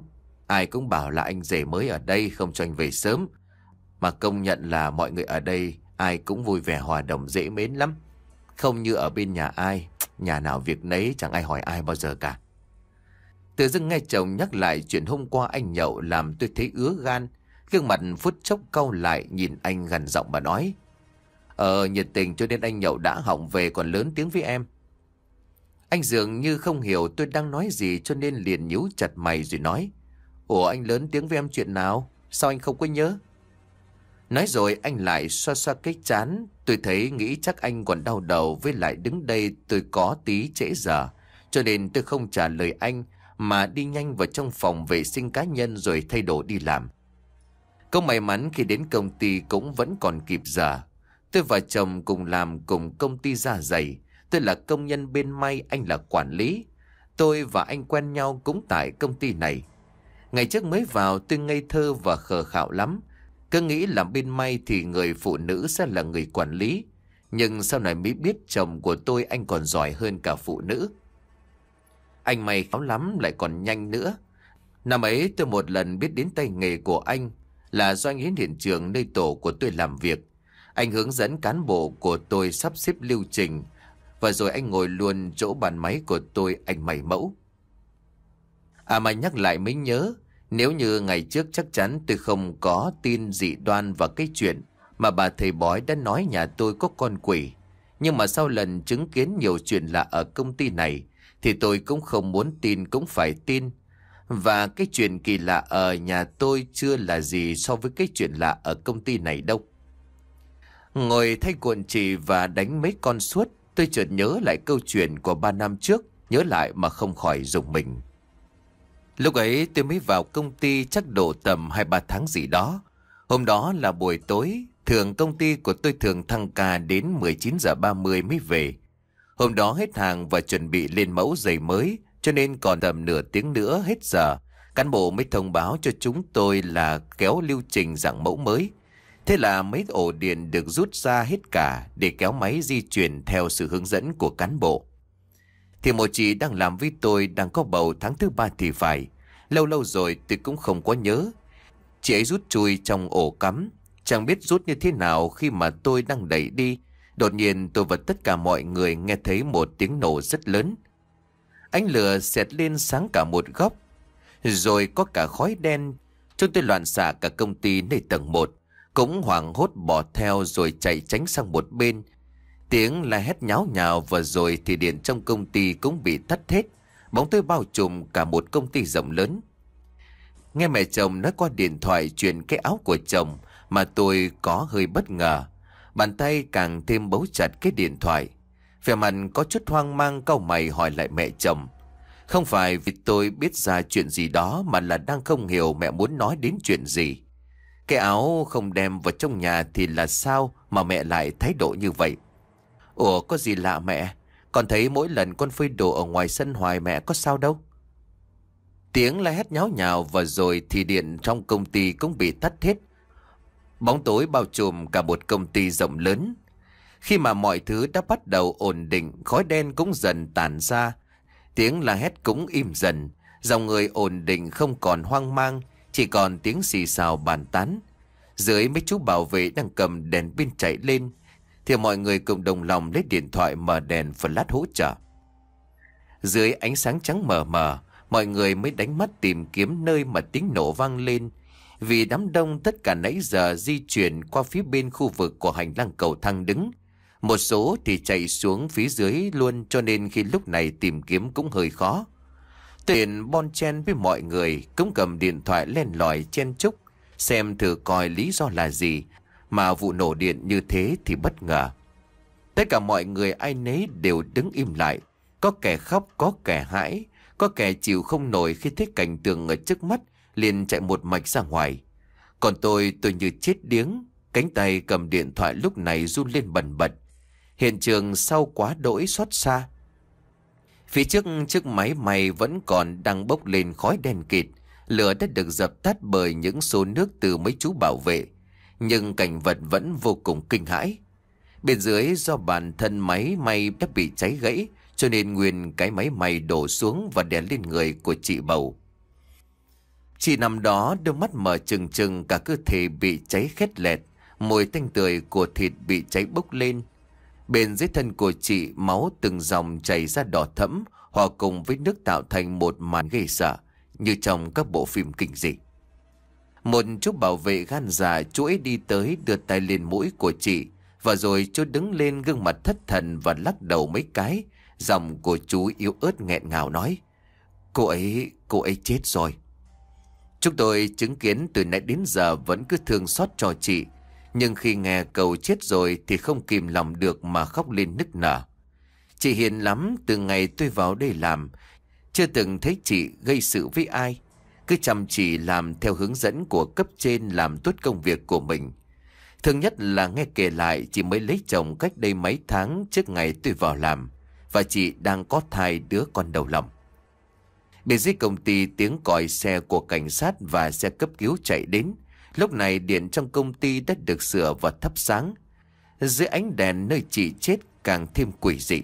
Ai cũng bảo là anh rể mới ở đây không cho anh về sớm. Mà công nhận là mọi người ở đây ai cũng vui vẻ hòa đồng dễ mến lắm. Không như ở bên nhà ai, nhà nào việc nấy chẳng ai hỏi ai bao giờ cả. Tự dưng nghe chồng nhắc lại chuyện hôm qua anh nhậu làm tôi thấy ứa gan. Gương mặt phút chốc cau lại nhìn anh gằn giọng mà nói. Ờ nhiệt tình cho nên anh nhậu đã hỏng về còn lớn tiếng với em. Anh dường như không hiểu tôi đang nói gì cho nên liền nhíu chặt mày rồi nói. Ủa anh lớn tiếng với em chuyện nào? Sao anh không có nhớ? Nói rồi anh lại xoa xoa cái trán. Tôi thấy nghĩ chắc anh còn đau đầu, với lại đứng đây tôi có tí trễ giờ. Cho nên tôi không trả lời anh mà đi nhanh vào trong phòng vệ sinh cá nhân rồi thay đồ đi làm. Câu may mắn khi đến công ty cũng vẫn còn kịp giờ. Tôi và chồng cùng làm cùng công ty da giày. Tôi là công nhân bên may, anh là quản lý. Tôi và anh quen nhau cũng tại công ty này. Ngày trước mới vào tôi ngây thơ và khờ khạo lắm. Cứ nghĩ làm bên may thì người phụ nữ sẽ là người quản lý. Nhưng sau này mới biết chồng của tôi anh còn giỏi hơn cả phụ nữ. Anh may khéo lắm lại còn nhanh nữa. Năm ấy tôi một lần biết đến tay nghề của anh là do anh đến hiện trường nơi tổ của tôi làm việc. Anh hướng dẫn cán bộ của tôi sắp xếp lưu trình. Và rồi anh ngồi luôn chỗ bàn máy của tôi, anh mày mẫu. À mà nhắc lại mới nhớ, nếu như ngày trước chắc chắn tôi không có tin dị đoan vào cái chuyện mà bà thầy bói đã nói nhà tôi có con quỷ. Nhưng mà sau lần chứng kiến nhiều chuyện lạ ở công ty này thì tôi cũng không muốn tin cũng phải tin. Và cái chuyện kỳ lạ ở nhà tôi chưa là gì so với cái chuyện lạ ở công ty này đâu. Ngồi thay cuộn chỉ và đánh mấy con suốt, tôi chợt nhớ lại câu chuyện của ba năm trước, nhớ lại mà không khỏi rùng mình. Lúc ấy tôi mới vào công ty chắc độ tầm hai ba tháng gì đó. Hôm đó là buổi tối, thường công ty của tôi thường thăng ca đến mười chín giờ ba mươi mới về. Hôm đó hết hàng và chuẩn bị lên mẫu giày mới, cho nên còn tầm nửa tiếng nữa hết giờ. Cán bộ mới thông báo cho chúng tôi là kéo lưu trình dạng mẫu mới. Thế là mấy ổ điện được rút ra hết cả để kéo máy di chuyển theo sự hướng dẫn của cán bộ. Thì một chị đang làm với tôi đang có bầu tháng thứ ba thì phải. Lâu lâu rồi tôi cũng không có nhớ. Chị ấy rút chui trong ổ cắm. Chẳng biết rút như thế nào khi mà tôi đang đẩy đi. Đột nhiên tôi và tất cả mọi người nghe thấy một tiếng nổ rất lớn. Ánh lửa xẹt lên sáng cả một góc. Rồi có cả khói đen. Chúng tôi loạn xạ cả công ty nơi tầng một. Cũng hoảng hốt bỏ theo rồi chạy tránh sang một bên. Tiếng la hét nháo nhào và rồi thì điện trong công ty cũng bị tắt hết. Bóng tối bao trùm cả một công ty rộng lớn. Nghe mẹ chồng nói qua điện thoại chuyện cái áo của chồng mà tôi có hơi bất ngờ. Bàn tay càng thêm bấu chặt cái điện thoại. Vẻ mặt có chút hoang mang cau mày hỏi lại mẹ chồng. Không phải vì tôi biết ra chuyện gì đó mà là đang không hiểu mẹ muốn nói đến chuyện gì. Cái áo không đem vào trong nhà thì là sao mà mẹ lại thái độ như vậy? Ủa có gì lạ mẹ? Con thấy mỗi lần con phơi đồ ở ngoài sân hoài mẹ có sao đâu. Tiếng la hét nháo nhào và rồi thì điện trong công ty cũng bị tắt hết. Bóng tối bao trùm cả một công ty rộng lớn. Khi mà mọi thứ đã bắt đầu ổn định, khói đen cũng dần tản ra. Tiếng la hét cũng im dần. Dòng người ổn định không còn hoang mang, chỉ còn tiếng xì xào bàn tán. Dưới mấy chú bảo vệ đang cầm đèn pin chạy lên thì mọi người cùng đồng lòng lấy điện thoại mở đèn flash hỗ trợ. Dưới ánh sáng trắng mờ mờ, mọi người mới đánh mắt tìm kiếm nơi mà tiếng nổ vang lên. Vì đám đông tất cả nãy giờ di chuyển qua phía bên khu vực của hành lang cầu thang đứng. Một số thì chạy xuống phía dưới luôn, cho nên khi lúc này tìm kiếm cũng hơi khó. Tiền bon chen với mọi người cũng cầm điện thoại len lỏi chen chúc xem thử coi lý do là gì mà vụ nổ điện như thế thì bất ngờ. Tất cả mọi người ai nấy đều đứng im lại. Có kẻ khóc, có kẻ hãi, có kẻ chịu không nổi khi thấy cảnh tượng ở trước mắt liền chạy một mạch ra ngoài. Còn tôi, tôi như chết điếng. Cánh tay cầm điện thoại lúc này run lên bần bật. Hiện trường sau quá đỗi xót xa. Phía trước chiếc máy may vẫn còn đang bốc lên khói đen kịt. Lửa đã được dập tắt bởi những số nước từ mấy chú bảo vệ. Nhưng cảnh vật vẫn vô cùng kinh hãi. Bên dưới do bản thân máy may đã bị cháy gãy, cho nên nguyên cái máy may đổ xuống và đè lên người của chị bầu. Chị nằm đó đôi mắt mở trừng trừng, cả cơ thể bị cháy khét lẹt, mùi tanh tưởi của thịt bị cháy bốc lên. Bên dưới thân của chị máu từng dòng chảy ra đỏ thẫm, hòa cùng với nước tạo thành một màn ghê sợ như trong các bộ phim kinh dị. Một chú bảo vệ gan dạ chú ấy đi tới đưa tay lên mũi của chị, và rồi chú đứng lên gương mặt thất thần và lắc đầu mấy cái. Giọng của chú yếu ớt nghẹn ngào nói: Cô ấy, cô ấy chết rồi. Chúng tôi chứng kiến từ nãy đến giờ vẫn cứ thương xót cho chị, nhưng khi nghe câu chết rồi thì không kìm lòng được mà khóc lên nức nở. Chị hiền lắm, từ ngày tôi vào đây làm, chưa từng thấy chị gây sự với ai, cứ chăm chỉ làm theo hướng dẫn của cấp trên, làm tốt công việc của mình. Thương nhất là nghe kể lại chị mới lấy chồng cách đây mấy tháng trước ngày tôi vào làm, và chị đang có thai đứa con đầu lòng. Bên dưới công ty tiếng còi xe của cảnh sát và xe cấp cứu chạy đến. Lúc này điện trong công ty đã được sửa và thắp sáng. Dưới ánh đèn nơi chị chết càng thêm quỷ dị.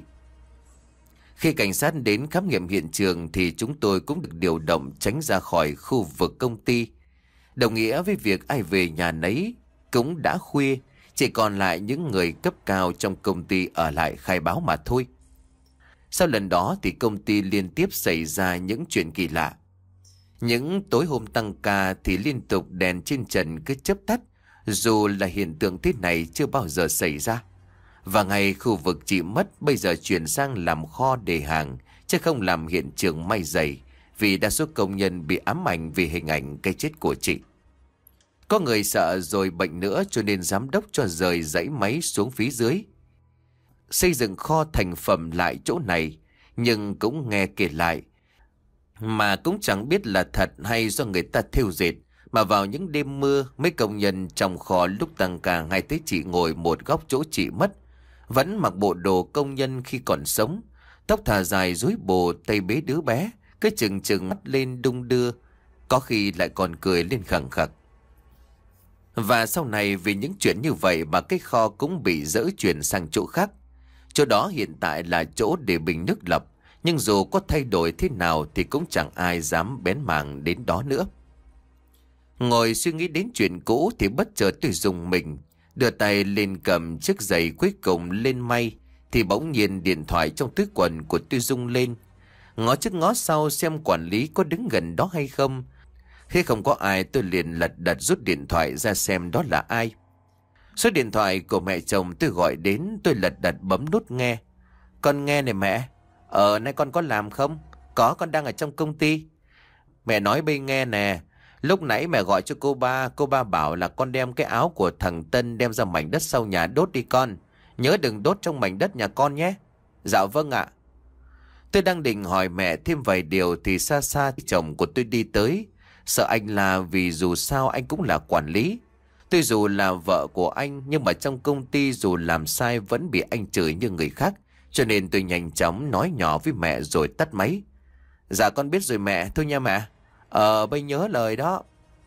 Khi cảnh sát đến khám nghiệm hiện trường thì chúng tôi cũng được điều động tránh ra khỏi khu vực công ty. Đồng nghĩa với việc ai về nhà nấy, cũng đã khuya, chỉ còn lại những người cấp cao trong công ty ở lại khai báo mà thôi. Sau lần đó thì công ty liên tiếp xảy ra những chuyện kỳ lạ. Những tối hôm tăng ca thì liên tục đèn trên trần cứ chớp tắt, dù là hiện tượng thế này chưa bao giờ xảy ra. Và ngày khu vực chị mất bây giờ chuyển sang làm kho để hàng, chứ không làm hiện trường may giày, vì đa số công nhân bị ám ảnh vì hình ảnh cái chết của chị. Có người sợ rồi bệnh nữa cho nên giám đốc cho rời dãy máy xuống phía dưới, xây dựng kho thành phẩm lại chỗ này. Nhưng cũng nghe kể lại, mà cũng chẳng biết là thật hay do người ta thêu dệt, mà vào những đêm mưa, mấy công nhân trong kho lúc tăng ca hay thấy chị ngồi một góc chỗ chị mất, vẫn mặc bộ đồ công nhân khi còn sống, tóc thả dài rối bù, tay bế đứa bé, cứ chừng chừng mắt lên đung đưa, có khi lại còn cười lên khẳng khặc. Và sau này vì những chuyện như vậy mà cái kho cũng bị dỡ chuyển sang chỗ khác. Chỗ đó hiện tại là chỗ để bình nước lọc, nhưng dù có thay đổi thế nào thì cũng chẳng ai dám bén mảng đến đó nữa. Ngồi suy nghĩ đến chuyện cũ thì bất chợt tôi rùng mình, đưa tay lên cầm chiếc giày cuối cùng lên may, thì bỗng nhiên điện thoại trong túi quần của tôi rung lên. Ngó trước ngó sau xem quản lý có đứng gần đó hay không. Khi không có ai tôi liền lật đật rút điện thoại ra xem đó là ai. Số điện thoại của mẹ chồng tôi gọi đến, tôi lật đật bấm nút nghe. Con nghe này mẹ. Ờ, nay con có làm không? Có, con đang ở trong công ty. Mẹ nói bây nghe nè. Lúc nãy mẹ gọi cho cô ba, cô ba bảo là con đem cái áo của thằng Tân đem ra mảnh đất sau nhà đốt đi con. Nhớ đừng đốt trong mảnh đất nhà con nhé. Dạ vâng ạ. Tôi đang định hỏi mẹ thêm vài điều thì xa xa chồng của tôi đi tới. Sợ anh là vì dù sao anh cũng là quản lý. Tôi dù là vợ của anh, nhưng mà trong công ty dù làm sai vẫn bị anh chửi như người khác. Cho nên tôi nhanh chóng nói nhỏ với mẹ rồi tắt máy. Dạ con biết rồi mẹ, thôi nha mẹ. Ờ, bây nhớ lời đó.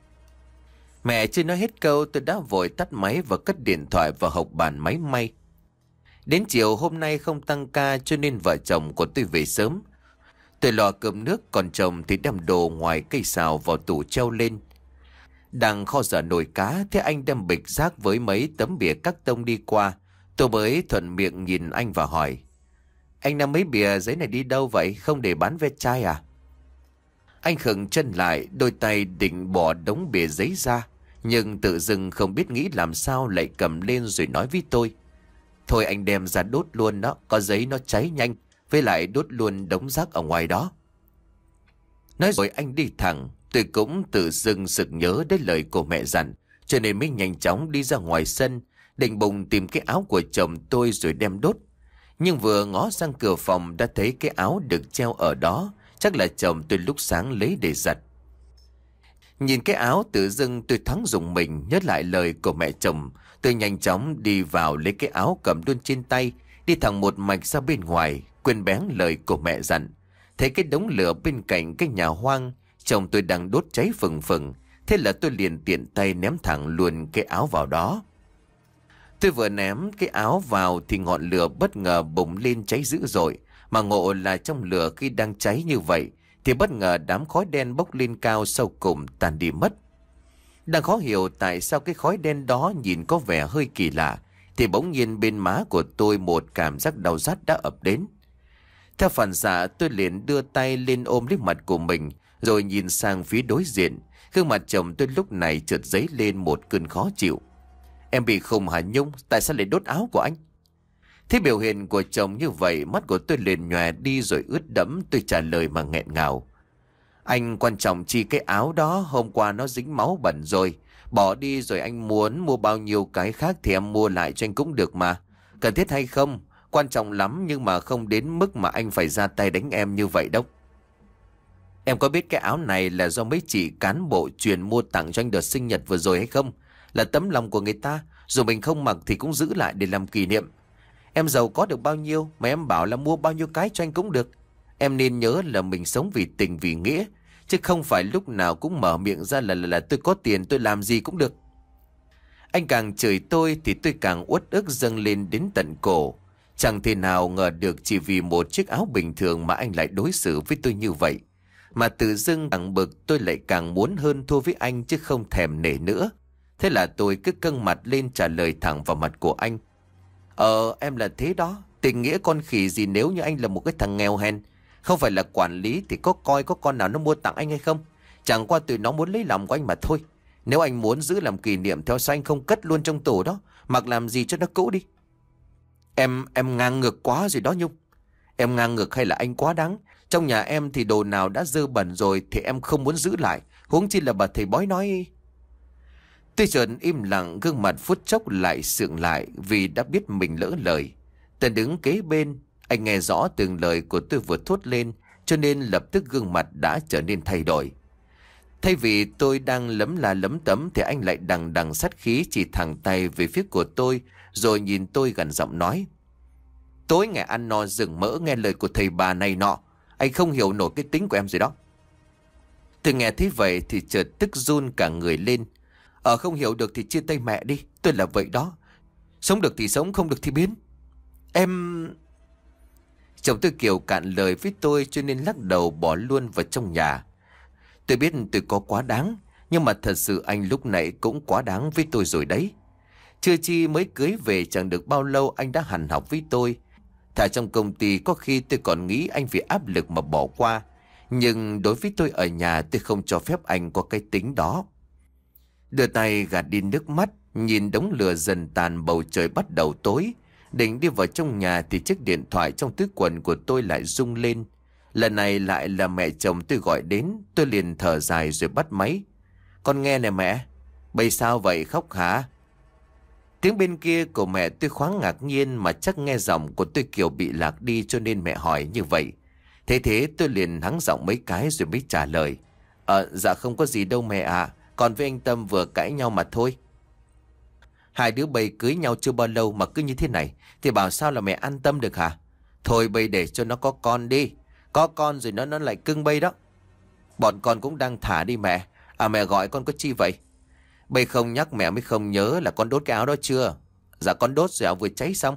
Mẹ chưa nói hết câu tôi đã vội tắt máy và cất điện thoại vào hộc bàn máy may. Đến chiều hôm nay không tăng ca cho nên vợ chồng của tôi về sớm. Tôi lò cơm nước, còn chồng thì đem đồ ngoài cây xào vào tủ treo lên. Đang kho dở nồi cá, thế anh đem bịch rác với mấy tấm bìa các tông đi qua. Tôi mới thuận miệng nhìn anh và hỏi: Anh đem mấy bìa giấy này đi đâu vậy? Không để bán ve chai à? Anh khựng chân lại, đôi tay định bỏ đống bìa giấy ra, nhưng tự dưng không biết nghĩ làm sao lại cầm lên rồi nói với tôi: Thôi anh đem ra đốt luôn đó, có giấy nó cháy nhanh, với lại đốt luôn đống rác ở ngoài đó. Nói rồi anh đi thẳng. Tôi cũng tự dưng sực nhớ đến lời của mẹ dặn, cho nên mới nhanh chóng đi ra ngoài sân, định bụng tìm cái áo của chồng tôi rồi đem đốt. Nhưng vừa ngó sang cửa phòng đã thấy cái áo được treo ở đó, chắc là chồng tôi lúc sáng lấy để giặt. Nhìn cái áo tự dưng tôi thoáng rùng mình, nhớ lại lời của mẹ chồng. Tôi nhanh chóng đi vào lấy cái áo cầm luôn trên tay, đi thẳng một mạch ra bên ngoài, quên bén lời của mẹ dặn. Thấy cái đống lửa bên cạnh cái nhà hoang, chồng tôi đang đốt cháy phừng phừng, thế là tôi liền tiện tay ném thẳng luôn cái áo vào đó. Tôi vừa ném cái áo vào thì ngọn lửa bất ngờ bùng lên cháy dữ dội, mà ngộ là trong lửa khi đang cháy như vậy thì bất ngờ đám khói đen bốc lên cao, sau cùng tàn đi mất. Đang khó hiểu tại sao cái khói đen đó nhìn có vẻ hơi kỳ lạ, thì bỗng nhiên bên má của tôi một cảm giác đau rát đã ập đến. Theo phản xạ, tôi liền đưa tay lên ôm lấy mặt của mình, rồi nhìn sang phía đối diện. Gương mặt chồng tôi lúc này chợt dấy lên một cơn khó chịu. Em bị khùng hả Nhung? Tại sao lại đốt áo của anh? Thế biểu hiện của chồng như vậy, mắt của tôi liền nhòe đi rồi ướt đẫm. Tôi trả lời mà nghẹn ngào. Anh quan trọng chi cái áo đó, hôm qua nó dính máu bẩn rồi. Bỏ đi rồi, anh muốn mua bao nhiêu cái khác thì em mua lại cho anh cũng được mà. Cần thiết hay không? Quan trọng lắm, nhưng mà không đến mức mà anh phải ra tay đánh em như vậy đâu. Em có biết cái áo này là do mấy chị cán bộ truyền mua tặng cho anh đợt sinh nhật vừa rồi hay không? Là tấm lòng của người ta, dù mình không mặc thì cũng giữ lại để làm kỷ niệm. Em giàu có được bao nhiêu mà em bảo là mua bao nhiêu cái cho anh cũng được. Em nên nhớ là mình sống vì tình vì nghĩa, chứ không phải lúc nào cũng mở miệng ra là là, là tôi có tiền tôi làm gì cũng được. Anh càng chửi tôi thì tôi càng uất ức dâng lên đến tận cổ. Chẳng thể nào ngờ được chỉ vì một chiếc áo bình thường mà anh lại đối xử với tôi như vậy. Mà tự dưng càng bực tôi lại càng muốn hơn thua với anh chứ không thèm nể nữa. Thế là tôi cứ căng mặt lên trả lời thẳng vào mặt của anh. Ờ em là thế đó. Tình nghĩa con khỉ gì nếu như anh là một cái thằng nghèo hèn. Không phải là quản lý thì có coi có con nào nó mua tặng anh hay không. Chẳng qua tụi nó muốn lấy lòng của anh mà thôi. Nếu anh muốn giữ làm kỷ niệm theo sao anh không cất luôn trong tủ đó. Mặc làm gì cho nó cũ đi. Em, em ngang ngược quá rồi đó Nhung. Em ngang ngược hay là anh quá đáng? Trong nhà em thì đồ nào đã dơ bẩn rồi thì em không muốn giữ lại. Huống chi là bà thầy bói nói. Tôi chợt im lặng, gương mặt phút chốc lại sượng lại vì đã biết mình lỡ lời. Tần đứng kế bên, anh nghe rõ từng lời của tôi vừa thốt lên, cho nên lập tức gương mặt đã trở nên thay đổi. Thay vì tôi đang lấm la lấm tấm thì anh lại đằng đằng sát khí chỉ thẳng tay về phía của tôi, rồi nhìn tôi gằn giọng nói. Tối ngày ăn no rừng mỡ nghe lời của thầy bà này nọ, anh không hiểu nổi cái tính của em rồi đó. Tôi nghe thấy vậy thì chợt tức run cả người lên. Ờ không hiểu được thì chia tay mẹ đi, tôi là vậy đó. Sống được thì sống, không được thì biến. Em... Chồng tôi Kiều cạn lời với tôi cho nên lắc đầu bỏ luôn vào trong nhà. Tôi biết tôi có quá đáng, nhưng mà thật sự anh lúc nãy cũng quá đáng với tôi rồi đấy. Chưa chi mới cưới về chẳng được bao lâu anh đã hằn học với tôi. Thà trong công ty có khi tôi còn nghĩ anh vì áp lực mà bỏ qua. Nhưng đối với tôi ở nhà tôi không cho phép anh có cái tính đó. Đưa tay gạt đi nước mắt, nhìn đống lửa dần tàn, bầu trời bắt đầu tối. Định đi vào trong nhà thì chiếc điện thoại trong túi quần của tôi lại rung lên. Lần này lại là mẹ chồng tôi gọi đến. Tôi liền thở dài rồi bắt máy. Con nghe nè mẹ. Bây sao vậy, khóc hả? Tiếng bên kia của mẹ tôi khoáng ngạc nhiên, mà chắc nghe giọng của tôi kiểu bị lạc đi cho nên mẹ hỏi như vậy. Thế thế tôi liền hắng giọng mấy cái rồi mới trả lời. Ờ dạ không có gì đâu mẹ ạ. Còn với anh Tâm vừa cãi nhau mà thôi. Hai đứa bây cưới nhau chưa bao lâu mà cứ như thế này thì bảo sao là mẹ an tâm được hả? Thôi bây để cho nó có con đi. Có con rồi nó nó lại cưng bây đó. Bọn con cũng đang thả đi mẹ. À mẹ gọi con có chi vậy? Bây không nhắc mẹ mới không nhớ là con đốt cái áo đó chưa? Dạ con đốt rồi, áo vừa cháy xong.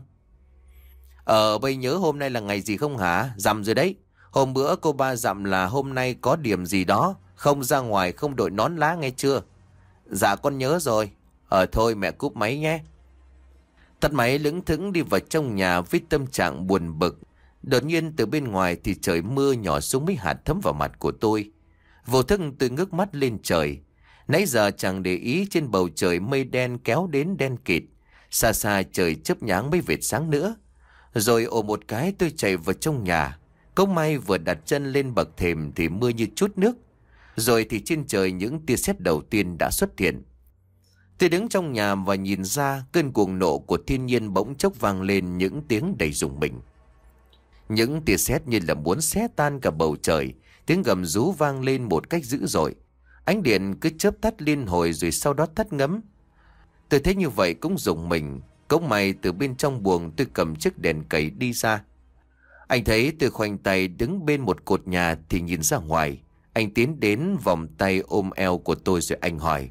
Ờ bây nhớ hôm nay là ngày gì không hả? Rằm rồi đấy. Hôm bữa cô ba dặm là hôm nay có điểm gì đó. Không ra ngoài, không đội nón lá nghe chưa? Dạ con nhớ rồi. Ờ thôi mẹ cúp máy nhé. Tắt máy lững thững đi vào trong nhà với tâm trạng buồn bực. Đột nhiên từ bên ngoài thì trời mưa nhỏ xuống mấy hạt thấm vào mặt của tôi. Vô thức tôi ngước mắt lên trời. Nãy giờ chẳng để ý trên bầu trời mây đen kéo đến đen kịt. Xa xa trời chớp nhoáng mấy vệt sáng nữa. Rồi ồ một cái tôi chạy vào trong nhà. Có may vừa đặt chân lên bậc thềm thì mưa như trút nước. Rồi thì trên trời những tia sét đầu tiên đã xuất hiện. Tôi đứng trong nhà và nhìn ra, cơn cuồng nộ của thiên nhiên bỗng chốc vang lên những tiếng đầy rùng mình. Những tia sét như là muốn xé tan cả bầu trời, tiếng gầm rú vang lên một cách dữ dội. Ánh điện cứ chớp tắt liên hồi rồi sau đó tắt ngấm. Tôi thấy như vậy cũng rùng mình. Cũng may từ bên trong buồng tôi cầm chiếc đèn cầy đi ra. Anh thấy tôi khoanh tay đứng bên một cột nhà thì nhìn ra ngoài. Anh tiến đến vòng tay ôm eo của tôi rồi anh hỏi.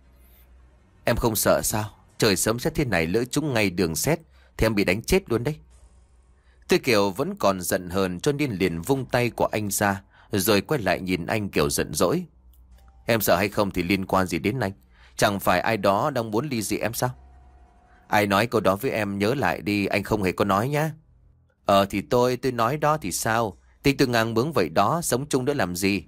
Em không sợ sao? Trời sớm xét thế này lỡ trúng ngay đường sét thì em bị đánh chết luôn đấy. Tôi kiểu vẫn còn giận hờn cho nên liền vung tay của anh ra. rồi quay lại nhìn anh kiểu giận dỗi. Em sợ hay không thì liên quan gì đến anh? Chẳng phải ai đó đang muốn ly dị em sao? Ai nói câu đó với em nhớ lại đi, anh không hề có nói nhá. Ờ thì tôi, tôi nói đó thì sao? Thì tôi ngang bướng vậy đó, sống chung nữa làm gì?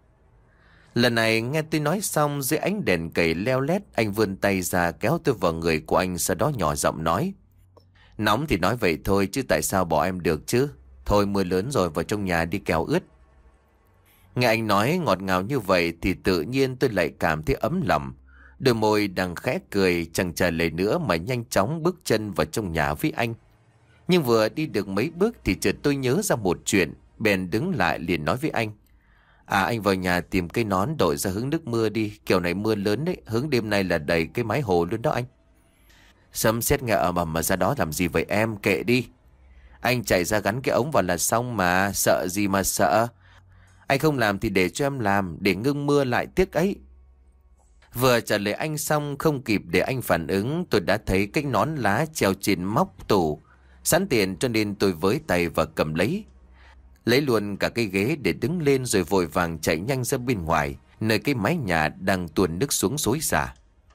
Lần này nghe tôi nói xong, dưới ánh đèn cầy leo lét, anh vươn tay ra kéo tôi vào người của anh, sau đó nhỏ giọng nói. Nóng thì nói vậy thôi chứ tại sao bỏ em được chứ? Thôi mưa lớn rồi, vào trong nhà đi kẻo ướt. Nghe anh nói ngọt ngào như vậy thì tự nhiên tôi lại cảm thấy ấm lòng. Đôi môi đang khẽ cười, chẳng trả lời nữa mà nhanh chóng bước chân vào trong nhà với anh. Nhưng vừa đi được mấy bước thì chợt tôi nhớ ra một chuyện, bèn đứng lại liền nói với anh. À, anh vào nhà tìm cây nón đội ra hứng nước mưa đi, kiểu này mưa lớn đấy, hứng đêm nay là đầy cái mái hồ luôn đó anh. Sấm sét nghe ầm ầm mà ra đó làm gì vậy em, kệ đi. Anh chạy ra gắn cái ống vào là xong mà, sợ gì mà sợ. Anh không làm thì để cho em làm, để ngưng mưa lại tiếc ấy. Vừa trả lời anh xong, không kịp để anh phản ứng, tôi đã thấy cái nón lá treo trên móc tủ. Sẵn tiện cho nên tôi với tay và cầm lấy. Lấy luôn cả cái ghế để đứng lên rồi vội vàng chạy nhanh ra bên ngoài, nơi cái mái nhà đang tuôn nước xuống xối xả.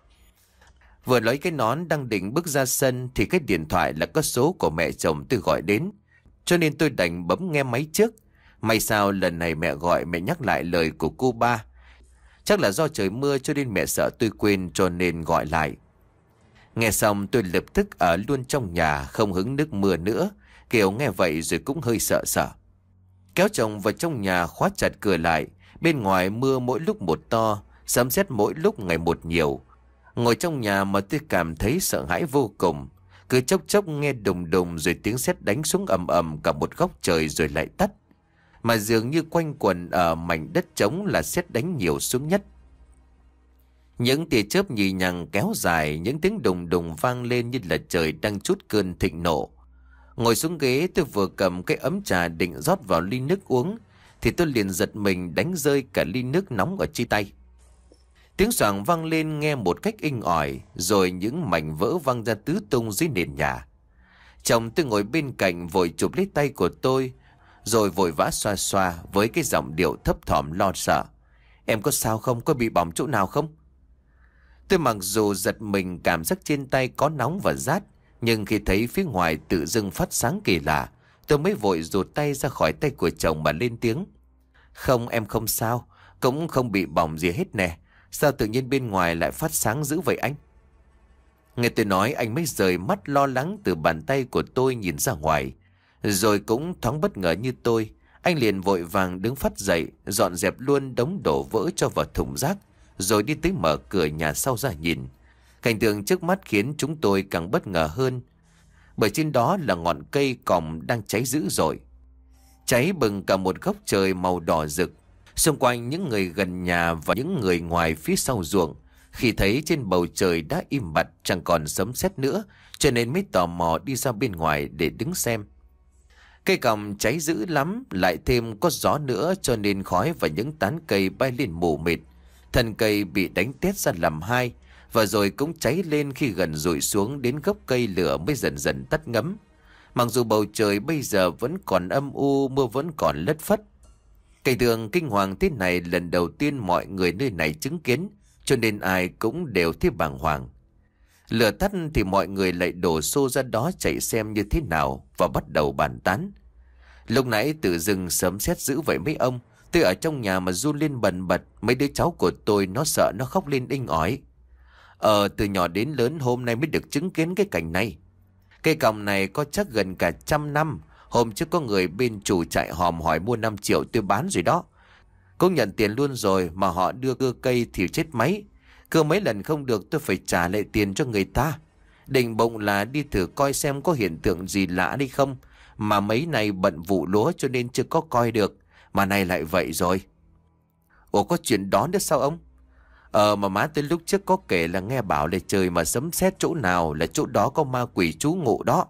Vừa lấy cái nón đang định bước ra sân thì cái điện thoại là có số của mẹ chồng tôi gọi đến. Cho nên tôi đành bấm nghe máy trước. May sao lần này mẹ gọi mẹ nhắc lại lời của cô ba. Chắc là do trời mưa cho nên mẹ sợ tôi quên cho nên gọi lại. Nghe xong tôi lập tức ở luôn trong nhà, không hứng nước mưa nữa. Kiều nghe vậy rồi cũng hơi sợ sợ. Kéo chồng vào trong nhà khóa chặt cửa lại. Bên ngoài mưa mỗi lúc một to, sấm sét mỗi lúc ngày một nhiều. Ngồi trong nhà mà tôi cảm thấy sợ hãi vô cùng. Cứ chốc chốc nghe đùng đùng rồi tiếng sét đánh xuống ầm ầm cả một góc trời rồi lại tắt. Mà dường như quanh quần ở mảnh đất trống là sét đánh nhiều xuống nhất. Những tia chớp nhì nhằng kéo dài, những tiếng đùng đùng vang lên như là trời đang trút cơn thịnh nộ. Ngồi xuống ghế tôi vừa cầm cái ấm trà định rót vào ly nước uống thì tôi liền giật mình đánh rơi cả ly nước nóng ở trên tay. Tiếng xoảng vang lên nghe một cách inh ỏi, rồi những mảnh vỡ văng ra tứ tung dưới nền nhà. Chồng tôi ngồi bên cạnh vội chụp lấy tay của tôi, rồi vội vã xoa xoa với cái giọng điệu thấp thỏm lo sợ. Em có sao không? Có bị bỏng chỗ nào không? Tôi mặc dù giật mình cảm giác trên tay có nóng và rát, nhưng khi thấy phía ngoài tự dưng phát sáng kỳ lạ, tôi mới vội rụt tay ra khỏi tay của chồng mà lên tiếng. Không, em không sao, cũng không bị bỏng gì hết nè. Sao tự nhiên bên ngoài lại phát sáng dữ vậy anh? Nghe tôi nói anh mới rời mắt lo lắng từ bàn tay của tôi nhìn ra ngoài. Rồi cũng thoáng bất ngờ như tôi, anh liền vội vàng đứng phắt dậy, dọn dẹp luôn đống đổ vỡ cho vào thùng rác, rồi đi tới mở cửa nhà sau ra nhìn. Cảnh tượng trước mắt khiến chúng tôi càng bất ngờ hơn, bởi trên đó là ngọn cây còm đang cháy dữ dội. Cháy bừng cả một góc trời màu đỏ rực. Xung quanh những người gần nhà và những người ngoài phía sau ruộng, khi thấy trên bầu trời đã im bặt chẳng còn sấm sét nữa, cho nên mới tò mò đi ra bên ngoài để đứng xem. Cây còm cháy dữ lắm, lại thêm có gió nữa cho nên khói và những tán cây bay lên mù mịt. Thân cây bị đánh tét ra làm hai, và rồi cũng cháy lên khi gần rụi xuống đến gốc cây, lửa mới dần dần tắt ngấm. Mặc dù bầu trời bây giờ vẫn còn âm u, mưa vẫn còn lất phất. Cảnh tượng kinh hoàng thế này lần đầu tiên mọi người nơi này chứng kiến, cho nên ai cũng đều thấy bàng hoàng. Lửa tắt thì mọi người lại đổ xô ra đó chạy xem như thế nào và bắt đầu bàn tán. Lúc nãy tự dưng sấm sét dữ vậy mấy ông, tôi ở trong nhà mà run lên bần bật, mấy đứa cháu của tôi nó sợ nó khóc lên inh ỏi. Ờ, từ nhỏ đến lớn hôm nay mới được chứng kiến cái cảnh này. Cây còng này có chắc gần cả trăm năm. Hôm trước có người bên chủ trại hòm hỏi mua năm triệu tôi bán rồi đó. Cũng nhận tiền luôn rồi mà họ đưa cưa cây thì chết máy. Cưa mấy lần không được tôi phải trả lại tiền cho người ta. Định bụng là đi thử coi xem có hiện tượng gì lạ đi không. Mà mấy này bận vụ lúa cho nên chưa có coi được. Mà nay lại vậy rồi. Ủa có chuyện đó nữa sao ông? Ờ mà má tới lúc trước có kể là nghe bảo là trời mà sấm sét chỗ nào là chỗ đó có ma quỷ trú ngụ đó.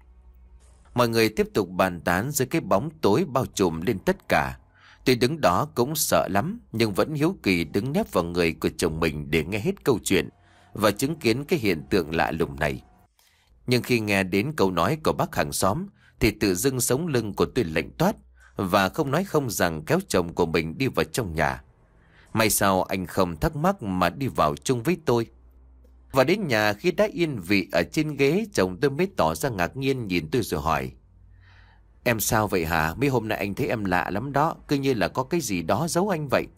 Mọi người tiếp tục bàn tán dưới cái bóng tối bao trùm lên tất cả. Tôi đứng đó cũng sợ lắm, nhưng vẫn hiếu kỳ đứng nép vào người của chồng mình để nghe hết câu chuyện và chứng kiến cái hiện tượng lạ lùng này. Nhưng khi nghe đến câu nói của bác hàng xóm thì tự dưng sống lưng của tôi lạnh toát. và không nói không rằng kéo chồng của mình đi vào trong nhà. May sao anh không thắc mắc mà đi vào chung với tôi. Và đến nhà khi đã yên vị ở trên ghế, chồng tôi mới tỏ ra ngạc nhiên nhìn tôi rồi hỏi: Em sao vậy hả? Mấy hôm nay anh thấy em lạ lắm đó, cứ như là có cái gì đó giấu anh vậy.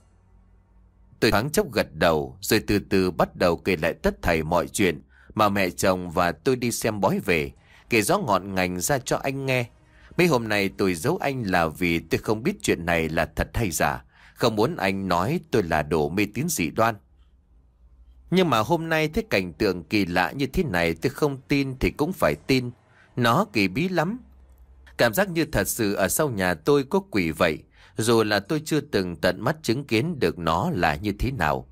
Tôi thoáng chốc gật đầu, rồi từ từ bắt đầu kể lại tất thảy mọi chuyện mà mẹ chồng và tôi đi xem bói về, kể rõ ngọn ngành ra cho anh nghe. Mấy hôm nay tôi giấu anh là vì tôi không biết chuyện này là thật hay giả, không muốn anh nói tôi là đồ mê tín dị đoan. Nhưng mà hôm nay thấy cảnh tượng kỳ lạ như thế này, tôi không tin thì cũng phải tin. Nó kỳ bí lắm. Cảm giác như thật sự ở sau nhà tôi có quỷ vậy, dù là tôi chưa từng tận mắt chứng kiến được nó là như thế nào.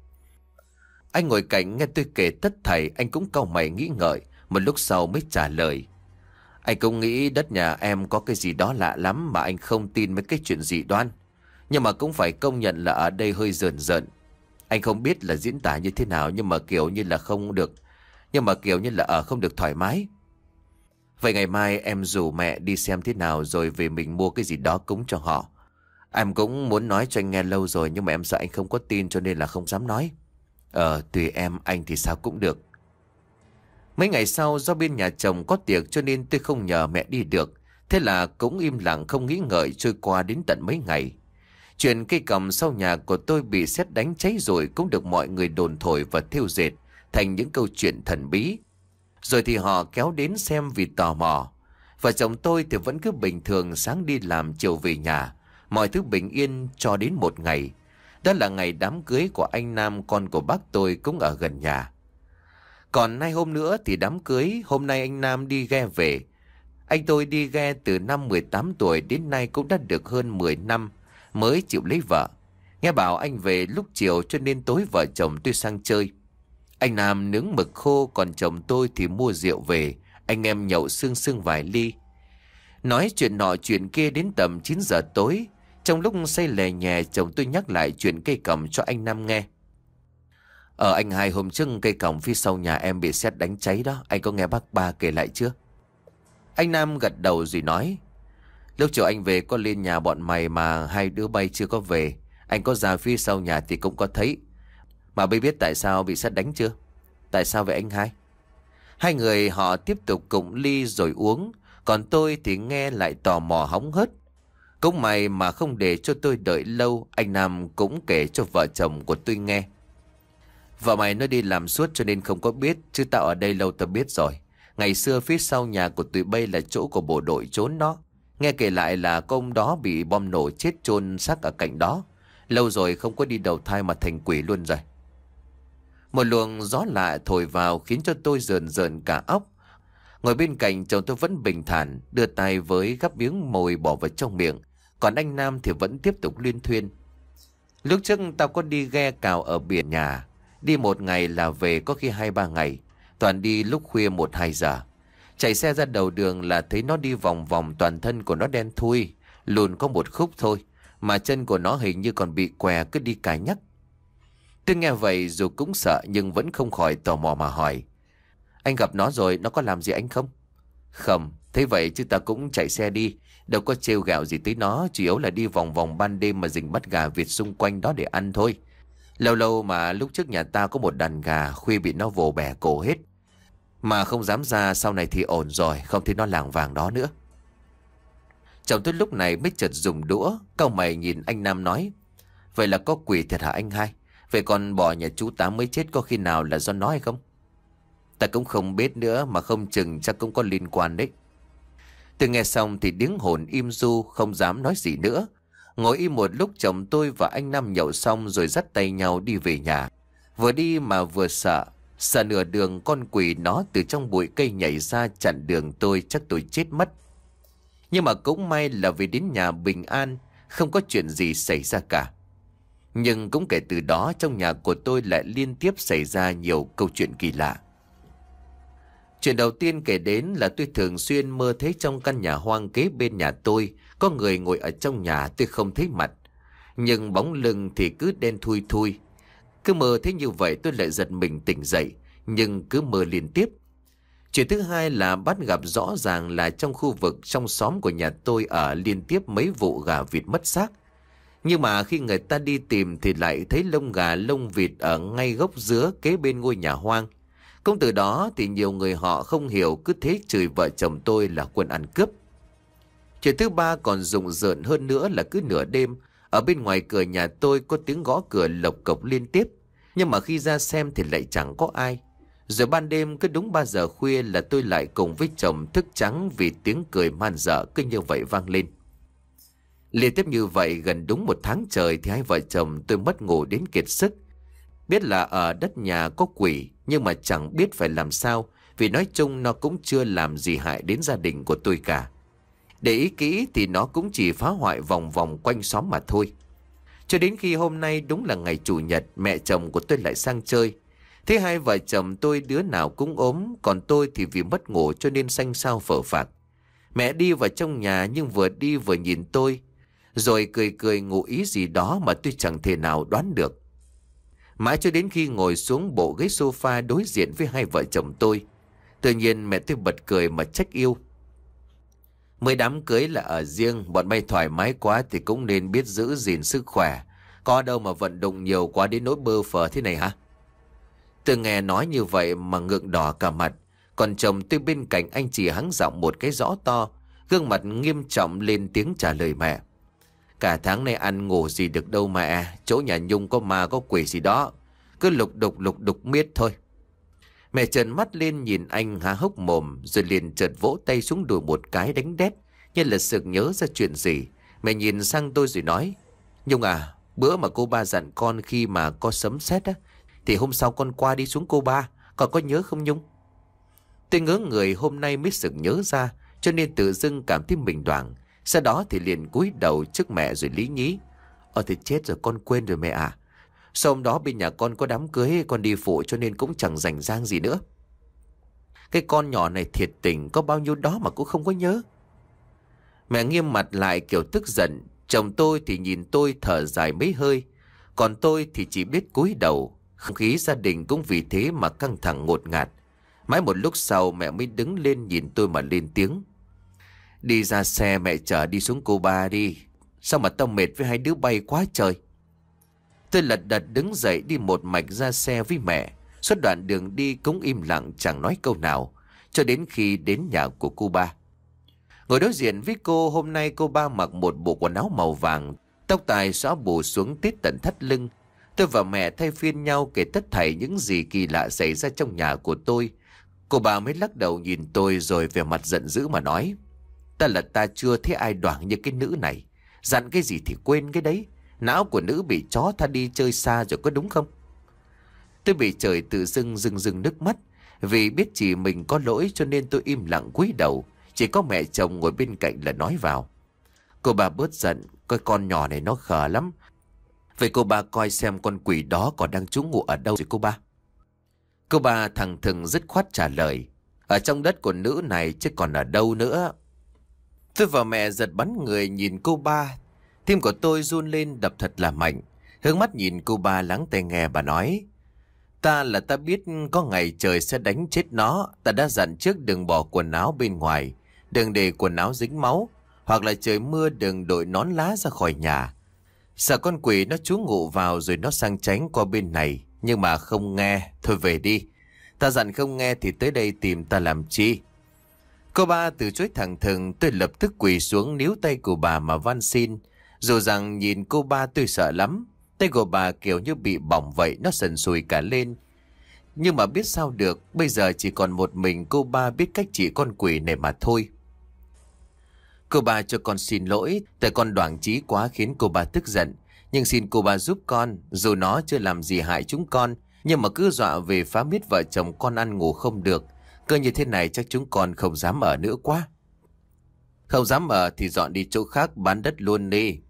Anh ngồi cạnh nghe tôi kể tất thảy, anh cũng cau mày nghĩ ngợi, một lúc sau mới trả lời: Anh cũng nghĩ đất nhà em có cái gì đó lạ lắm mà anh không tin mấy cái chuyện dị đoan. Nhưng mà cũng phải công nhận là ở đây hơi rờn rợn. Anh không biết là diễn tả như thế nào, nhưng mà kiểu như là không được, nhưng mà kiểu như là ở không được thoải mái. Vậy ngày mai em rủ mẹ đi xem thế nào rồi về mình mua cái gì đó cúng cho họ. Em cũng muốn nói cho anh nghe lâu rồi, nhưng mà em sợ anh không có tin cho nên là không dám nói. Ờ, tùy em, anh thì sao cũng được. Mấy ngày sau do bên nhà chồng có tiệc cho nên tôi không nhờ mẹ đi được. Thế là cũng im lặng không nghĩ ngợi trôi qua đến tận mấy ngày. Chuyện cây cằm sau nhà của tôi bị sét đánh cháy rồi cũng được mọi người đồn thổi và thêu dệt thành những câu chuyện thần bí. Rồi thì họ kéo đến xem vì tò mò. Vợ chồng tôi thì vẫn cứ bình thường, sáng đi làm chiều về nhà, mọi thứ bình yên cho đến một ngày. Đó là ngày đám cưới của anh Nam, con của bác tôi, cũng ở gần nhà. Còn hai hôm nữa thì đám cưới. Hôm nay anh Nam đi ghe về. Anh tôi đi ghe từ năm mười tám tuổi đến nay cũng đã được hơn mười năm mới chịu lấy vợ. Nghe bảo anh về lúc chiều cho nên tối vợ chồng tôi sang chơi. Anh Nam nướng mực khô, còn chồng tôi thì mua rượu về. Anh em nhậu sương sương vài ly, nói chuyện nọ chuyện kia đến tầm chín giờ tối. Trong lúc say lè nhè, chồng tôi nhắc lại chuyện cây còng cho anh Nam nghe. Ờ anh hai, hôm trước cây còng phía sau nhà em bị sét đánh cháy đó, anh có nghe bác ba kể lại chưa? Anh Nam gật đầu rồi nói: Lúc chiều anh về có lên nhà bọn mày mà hai đứa bay chưa có về. Anh có ra phía sau nhà thì cũng có thấy. Mà bây biết tại sao bị sét đánh chưa? Tại sao vậy anh hai? Hai người họ tiếp tục cụng ly rồi uống, còn tôi thì nghe lại tò mò hóng hớt. Cũng may mà không để cho tôi đợi lâu, anh Nam cũng kể cho vợ chồng của tôi nghe. Vợ mày nó đi làm suốt cho nên không có biết, chứ tao ở đây lâu tao biết rồi. Ngày xưa phía sau nhà của tụi bay là chỗ của bộ đội trốn đó. Nghe kể lại là công đó bị bom nổ chết chôn xác ở cạnh đó. Lâu rồi không có đi đầu thai mà thành quỷ luôn rồi. Một luồng gió lạ thổi vào khiến cho tôi rờn rợn cả óc. Ngồi bên cạnh chồng tôi vẫn bình thản, đưa tay với gắp miếng mồi bỏ vào trong miệng. Còn anh Nam thì vẫn tiếp tục luyên thuyên. Lúc trước tao có đi ghe cào ở biển nhà. Đi một ngày là về có khi hai ba ngày. Toàn đi lúc khuya một hai giờ. Chạy xe ra đầu đường là thấy nó đi vòng vòng, toàn thân của nó đen thui, lùn có một khúc thôi. Mà chân của nó hình như còn bị què, cứ đi cài nhắc. Tôi nghe vậy dù cũng sợ nhưng vẫn không khỏi tò mò mà hỏi: Anh gặp nó rồi, nó có làm gì anh không? Không, thế vậy chứ ta cũng chạy xe đi, đâu có trêu ghẹo gì tới nó, chủ yếu là đi vòng vòng ban đêm mà rình bắt gà vịt xung quanh đó để ăn thôi. Lâu lâu mà lúc trước nhà ta có một đàn gà, khuya bị nó vồ bẻ cổ hết. Mà không dám ra, sau này thì ổn rồi, không thấy nó lảng vàng đó nữa. Chồng tôi lúc này mới chợt dùng đũa, cau mày nhìn anh Nam nói: Vậy là có quỷ thiệt hả anh hai? Vậy còn bò nhà chú Tám mới chết có khi nào là do nó hay không? Ta cũng không biết nữa, mà không chừng chắc cũng có liên quan đấy. Tôi nghe xong thì điếng hồn im ru, không dám nói gì nữa. Ngồi im một lúc, chồng tôi và anh Nam nhậu xong rồi dắt tay nhau đi về nhà. Vừa đi mà vừa sợ. Sợ nửa đường con quỷ nó từ trong bụi cây nhảy ra chặn đường tôi, chắc tôi chết mất. Nhưng mà cũng may là về đến nhà bình an, không có chuyện gì xảy ra cả. Nhưng cũng kể từ đó trong nhà của tôi lại liên tiếp xảy ra nhiều câu chuyện kỳ lạ. Chuyện đầu tiên kể đến là tôi thường xuyên mơ thấy trong căn nhà hoang kế bên nhà tôi có người ngồi ở trong nhà, tôi không thấy mặt, nhưng bóng lưng thì cứ đen thui thui. Cứ mơ thấy như vậy tôi lại giật mình tỉnh dậy, nhưng cứ mơ liên tiếp. Chuyện thứ hai là bắt gặp rõ ràng là trong khu vực trong xóm của nhà tôi ở liên tiếp mấy vụ gà vịt mất xác. Nhưng mà khi người ta đi tìm thì lại thấy lông gà lông vịt ở ngay gốc dứa kế bên ngôi nhà hoang. Cũng từ đó thì nhiều người họ không hiểu cứ thế chửi vợ chồng tôi là quân ăn cướp. Chuyện thứ ba còn rùng rợn hơn nữa là cứ nửa đêm, ở bên ngoài cửa nhà tôi có tiếng gõ cửa lộc cộc liên tiếp. Nhưng mà khi ra xem thì lại chẳng có ai. Rồi ban đêm cứ đúng ba giờ khuya là tôi lại cùng với chồng thức trắng vì tiếng cười man dợ cứ như vậy vang lên. Liên tiếp như vậy gần đúng một tháng trời thì hai vợ chồng tôi mất ngủ đến kiệt sức. Biết là ở đất nhà có quỷ nhưng mà chẳng biết phải làm sao, vì nói chung nó cũng chưa làm gì hại đến gia đình của tôi cả. Để ý kỹ thì nó cũng chỉ phá hoại vòng vòng quanh xóm mà thôi. Cho đến khi hôm nay đúng là ngày chủ nhật, mẹ chồng của tôi lại sang chơi. Thế hai vợ chồng tôi đứa nào cũng ốm, còn tôi thì vì mất ngủ cho nên xanh xao phở phạc. Mẹ đi vào trong nhà nhưng vừa đi vừa nhìn tôi, rồi cười cười ngụ ý gì đó mà tôi chẳng thể nào đoán được. Mãi cho đến khi ngồi xuống bộ ghế sofa đối diện với hai vợ chồng tôi, tự nhiên mẹ tôi bật cười mà trách yêu. Mới đám cưới là ở riêng, bọn bay thoải mái quá thì cũng nên biết giữ gìn sức khỏe. Có đâu mà vận động nhiều quá đến nỗi bơ phờ thế này hả? Tôi nghe nói như vậy mà ngượng đỏ cả mặt. Còn chồng tôi bên cạnh anh chỉ hắng giọng một cái rõ to, gương mặt nghiêm trọng lên tiếng trả lời mẹ. Cả tháng nay ăn ngủ gì được đâu mẹ, chỗ nhà Nhung có ma có quỷ gì đó, cứ lục đục lục đục miết thôi. Mẹ trợn mắt lên nhìn anh há hốc mồm, rồi liền chợt vỗ tay xuống đùi một cái đánh đét, như là sực nhớ ra chuyện gì. Mẹ nhìn sang tôi rồi nói: Nhung à, bữa mà cô ba dặn con khi mà có sấm sét á, thì hôm sau con qua đi xuống cô ba, con có nhớ không Nhung? Tôi ngớ người hôm nay mới sực nhớ ra, cho nên tự dưng cảm thấy mình đoảng. Sau đó thì liền cúi đầu trước mẹ rồi lý nhí: Ờ thì chết rồi, con quên rồi mẹ à. Sau hôm đó bên nhà con có đám cưới, con đi phụ cho nên cũng chẳng rảnh rang gì nữa. Cái con nhỏ này thiệt tình, có bao nhiêu đó mà cũng không có nhớ. Mẹ nghiêm mặt lại kiểu tức giận. Chồng tôi thì nhìn tôi thở dài mấy hơi, còn tôi thì chỉ biết cúi đầu. Không khí gia đình cũng vì thế mà căng thẳng ngột ngạt. Mãi một lúc sau mẹ mới đứng lên nhìn tôi mà lên tiếng: Đi ra xe mẹ chở đi xuống cô ba đi. Sao mà tao mệt với hai đứa bay quá trời. Tôi lật đật đứng dậy đi một mạch ra xe với mẹ. Suốt đoạn đường đi cũng im lặng chẳng nói câu nào, cho đến khi đến nhà của cô ba. Ngồi đối diện với cô, hôm nay cô ba mặc một bộ quần áo màu vàng, tóc tai xõa bù xuống tít tận thắt lưng. Tôi và mẹ thay phiên nhau kể tất thảy những gì kỳ lạ xảy ra trong nhà của tôi. Cô bà mới lắc đầu nhìn tôi rồi vẻ mặt giận dữ mà nói: Ta là ta chưa thấy ai đoảng như cái nữ này. Dặn cái gì thì quên cái đấy. Não của nữ bị chó tha đi chơi xa rồi có đúng không? Tôi bị trời tự dưng rưng rưng nước mắt. Vì biết chỉ mình có lỗi cho nên tôi im lặng cúi đầu. Chỉ có mẹ chồng ngồi bên cạnh là nói vào: Cô bà bớt giận, coi con nhỏ này nó khờ lắm. Vậy cô bà coi xem con quỷ đó còn đang trú ngụ ở đâu rồi cô ba? Cô bà thẳng thừng dứt khoát trả lời: Ở trong đất của nữ này chứ còn ở đâu nữa. Tôi và mẹ giật bắn người nhìn cô ba. Tim của tôi run lên đập thật là mạnh. Hướng mắt nhìn cô ba lắng tai nghe bà nói: Ta là ta biết có ngày trời sẽ đánh chết nó. Ta đã dặn trước đừng bỏ quần áo bên ngoài, đừng để quần áo dính máu, hoặc là trời mưa đừng đội nón lá ra khỏi nhà. Sợ con quỷ nó trú ngụ vào rồi nó sang tránh qua bên này. Nhưng mà không nghe, thôi về đi. Ta dặn không nghe thì tới đây tìm ta làm chi? Cô ba từ chối thẳng thừng. Tôi lập tức quỳ xuống níu tay của bà mà van xin. Dù rằng nhìn cô ba tôi sợ lắm. Tay của bà kiểu như bị bỏng vậy, nó sần sùi cả lên. Nhưng mà biết sao được, bây giờ chỉ còn một mình cô ba biết cách trị con quỷ này mà thôi. Cô ba cho con xin lỗi, tại con đoảng trí quá khiến cô ba tức giận. Nhưng xin cô ba giúp con, dù nó chưa làm gì hại chúng con, nhưng mà cứ dọa về phá miết vợ chồng con ăn ngủ không được. Cơ như thế này chắc chúng con không dám ở nữa quá. Không dám ở thì dọn đi chỗ khác bán đất luôn đi.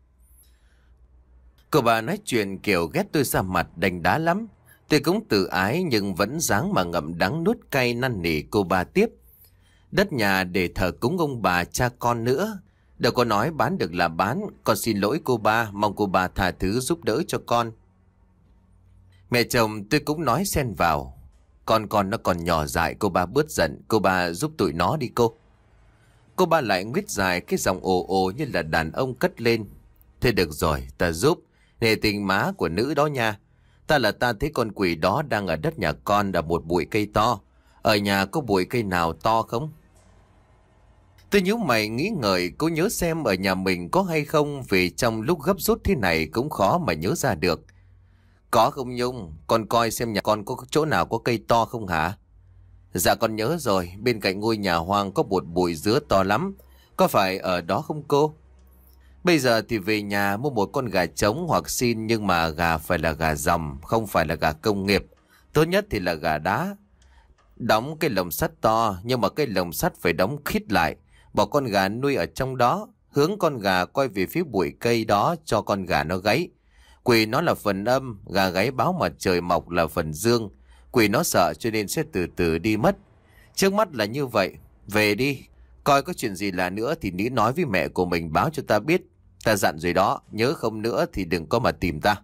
Cô bà nói chuyện kiểu ghét tôi ra mặt đành đá lắm. Tôi cũng tự ái nhưng vẫn dáng mà ngậm đắng nuốt cay năn nỉ cô bà tiếp. Đất nhà để thờ cúng ông bà cha con nữa. Đâu có nói bán được là bán. Con xin lỗi cô ba, mong cô ba tha thứ giúp đỡ cho con. Mẹ chồng tôi cũng nói xen vào: Con con nó còn nhỏ dại, cô ba bớt giận, cô ba giúp tụi nó đi cô. Cô ba lại nguyết dài cái giọng ồ ồ như là đàn ông cất lên. Thế được rồi, ta giúp. Nể tình má của nữ đó nha. Ta là ta thấy con quỷ đó đang ở đất nhà con ở một bụi cây to. Ở nhà có bụi cây nào to không? Tôi nhíu mày nghĩ ngợi, cố nhớ xem ở nhà mình có hay không, vì trong lúc gấp rút thế này cũng khó mà nhớ ra được. Có không Nhung? Con coi xem nhà con có chỗ nào có cây to không hả? Dạ con nhớ rồi, bên cạnh ngôi nhà hoang có một bụi dứa to lắm. Có phải ở đó không cô? Bây giờ thì về nhà mua một con gà trống hoặc xin, nhưng mà gà phải là gà ròng, không phải là gà công nghiệp. Tốt nhất thì là gà đá. Đóng cái lồng sắt to, nhưng mà cái lồng sắt phải đóng khít lại. Bỏ con gà nuôi ở trong đó, hướng con gà quay về phía bụi cây đó cho con gà nó gáy. Quỷ nó là phần âm, gà gáy báo mặt trời mọc là phần dương. Quỷ nó sợ cho nên sẽ từ từ đi mất. Trước mắt là như vậy. Về đi. Coi có chuyện gì là nữa thì ní nói với mẹ của mình báo cho ta biết. Ta dặn rồi đó. Nhớ không nữa thì đừng có mà tìm ta.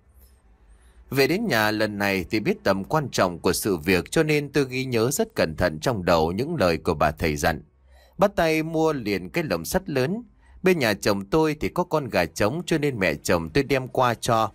Về đến nhà lần này thì biết tầm quan trọng của sự việc, cho nên tôi ghi nhớ rất cẩn thận trong đầu những lời của bà thầy dặn. Bắt tay mua liền cái lồng sắt lớn. Bên nhà chồng tôi thì có con gà trống, cho nên mẹ chồng tôi đem qua cho.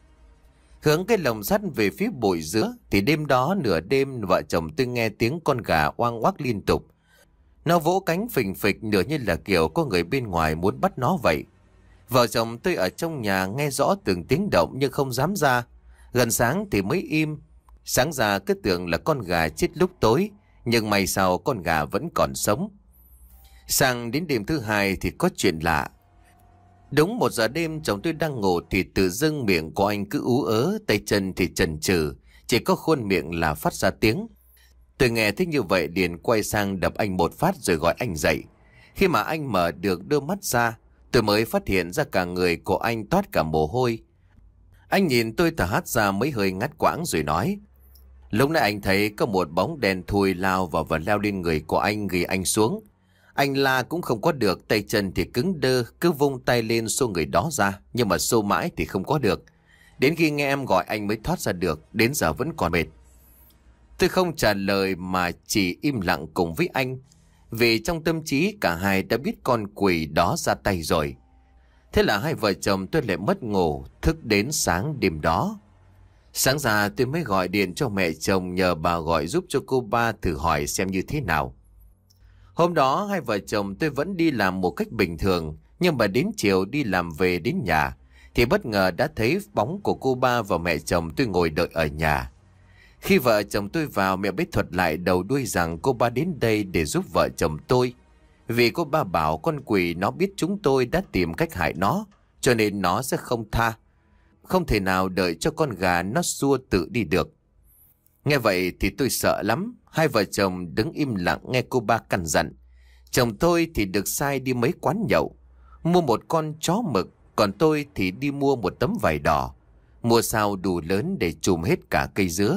Hướng cái lồng sắt về phía bụi dứa thì đêm đó nửa đêm vợ chồng tôi nghe tiếng con gà oang oác liên tục. Nó vỗ cánh phình phịch nửa như là kiểu có người bên ngoài muốn bắt nó vậy. Vợ chồng tôi ở trong nhà nghe rõ từng tiếng động nhưng không dám ra. Gần sáng thì mới im. Sáng ra cứ tưởng là con gà chết lúc tối, nhưng may sao con gà vẫn còn sống. Sang đến đêm thứ hai thì có chuyện lạ. Đúng một giờ đêm chồng tôi đang ngủ thì tự dưng miệng của anh cứ ú ớ, tay chân thì chần chừ, chỉ có khuôn miệng là phát ra tiếng. Tôi nghe thấy như vậy liền quay sang đập anh một phát rồi gọi anh dậy. Khi mà anh mở được đôi mắt ra, tôi mới phát hiện ra cả người của anh toát cả mồ hôi. Anh nhìn tôi thở hắt ra mấy hơi ngắt quãng rồi nói: Lúc nãy anh thấy có một bóng đen thui lao vào và leo lên người của anh, ghi anh xuống. Anh la cũng không có được, tay chân thì cứng đơ, cứ vung tay lên xô người đó ra, nhưng mà xô mãi thì không có được. Đến khi nghe em gọi anh mới thoát ra được, đến giờ vẫn còn mệt. Tôi không trả lời mà chỉ im lặng cùng với anh, vì trong tâm trí cả hai đã biết con quỷ đó ra tay rồi. Thế là hai vợ chồng tôi lại mất ngủ, thức đến sáng đêm đó. Sáng ra tôi mới gọi điện cho mẹ chồng nhờ bà gọi giúp cho cô ba thử hỏi xem như thế nào. Hôm đó hai vợ chồng tôi vẫn đi làm một cách bình thường, nhưng mà đến chiều đi làm về đến nhà thì bất ngờ đã thấy bóng của cô ba và mẹ chồng tôi ngồi đợi ở nhà. Khi vợ chồng tôi vào, mẹ mới thuật lại đầu đuôi rằng cô ba đến đây để giúp vợ chồng tôi. Vì cô ba bảo con quỷ nó biết chúng tôi đã tìm cách hại nó, cho nên nó sẽ không tha. Không thể nào đợi cho con gà nó xua tự đi được. Nghe vậy thì tôi sợ lắm. Hai vợ chồng đứng im lặng nghe cô ba căn dặn. Chồng tôi thì được sai đi mấy quán nhậu, mua một con chó mực, còn tôi thì đi mua một tấm vải đỏ, mua sao đủ lớn để trùm hết cả cây dứa.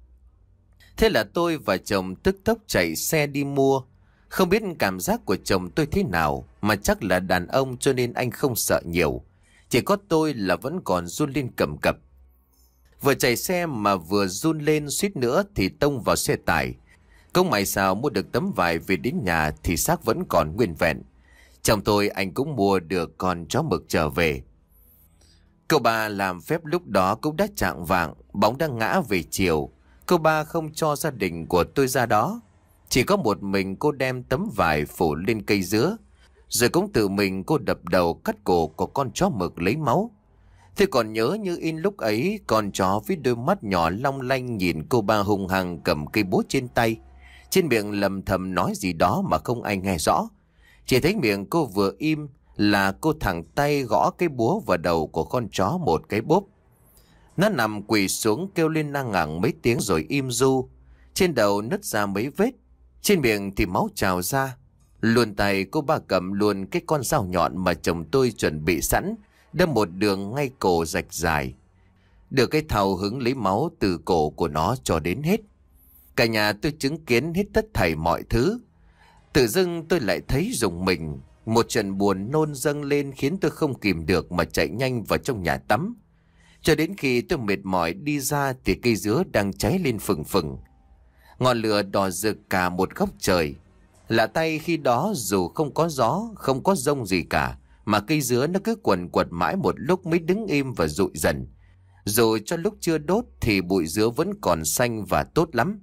Thế là tôi và chồng tức tốc chạy xe đi mua. Không biết cảm giác của chồng tôi thế nào, mà chắc là đàn ông cho nên anh không sợ nhiều. Chỉ có tôi là vẫn còn run lên cầm cập. Vừa chạy xe mà vừa run lên suýt nữa thì tông vào xe tải. Không may sao mua được tấm vải về đến nhà thì xác vẫn còn nguyên vẹn. Chồng tôi anh cũng mua được con chó mực trở về. Cô ba làm phép lúc đó cũng đã chạng vạng, bóng đang ngã về chiều. Cô ba không cho gia đình của tôi ra đó. Chỉ có một mình cô đem tấm vải phủ lên cây dứa, rồi cũng tự mình cô đập đầu cắt cổ của con chó mực lấy máu. Tôi còn nhớ như in lúc ấy, con chó với đôi mắt nhỏ long lanh nhìn cô ba hung hăng cầm cây búa trên tay. Trên miệng lầm thầm nói gì đó mà không ai nghe rõ. Chỉ thấy miệng cô vừa im là cô thẳng tay gõ cái búa vào đầu của con chó một cái bốp. Nó nằm quỳ xuống kêu lên nang ngẳng mấy tiếng rồi im ru. Trên đầu nứt ra mấy vết, trên miệng thì máu trào ra. Luồn tay cô ba cầm luôn cái con dao nhọn mà chồng tôi chuẩn bị sẵn, đâm một đường ngay cổ rạch dài. Được cái thau hứng lấy máu từ cổ của nó cho đến hết. Cả nhà tôi chứng kiến hết tất thảy mọi thứ. Tự dưng tôi lại thấy rùng mình. Một trận buồn nôn dâng lên khiến tôi không kìm được mà chạy nhanh vào trong nhà tắm. Cho đến khi tôi mệt mỏi đi ra thì cây dứa đang cháy lên phừng phừng. Ngọn lửa đỏ rực cả một góc trời. Lạ tay khi đó dù không có gió, không có rông gì cả, mà cây dứa nó cứ quần quật mãi một lúc mới đứng im và rụi dần. Dù cho lúc chưa đốt thì bụi dứa vẫn còn xanh và tốt lắm.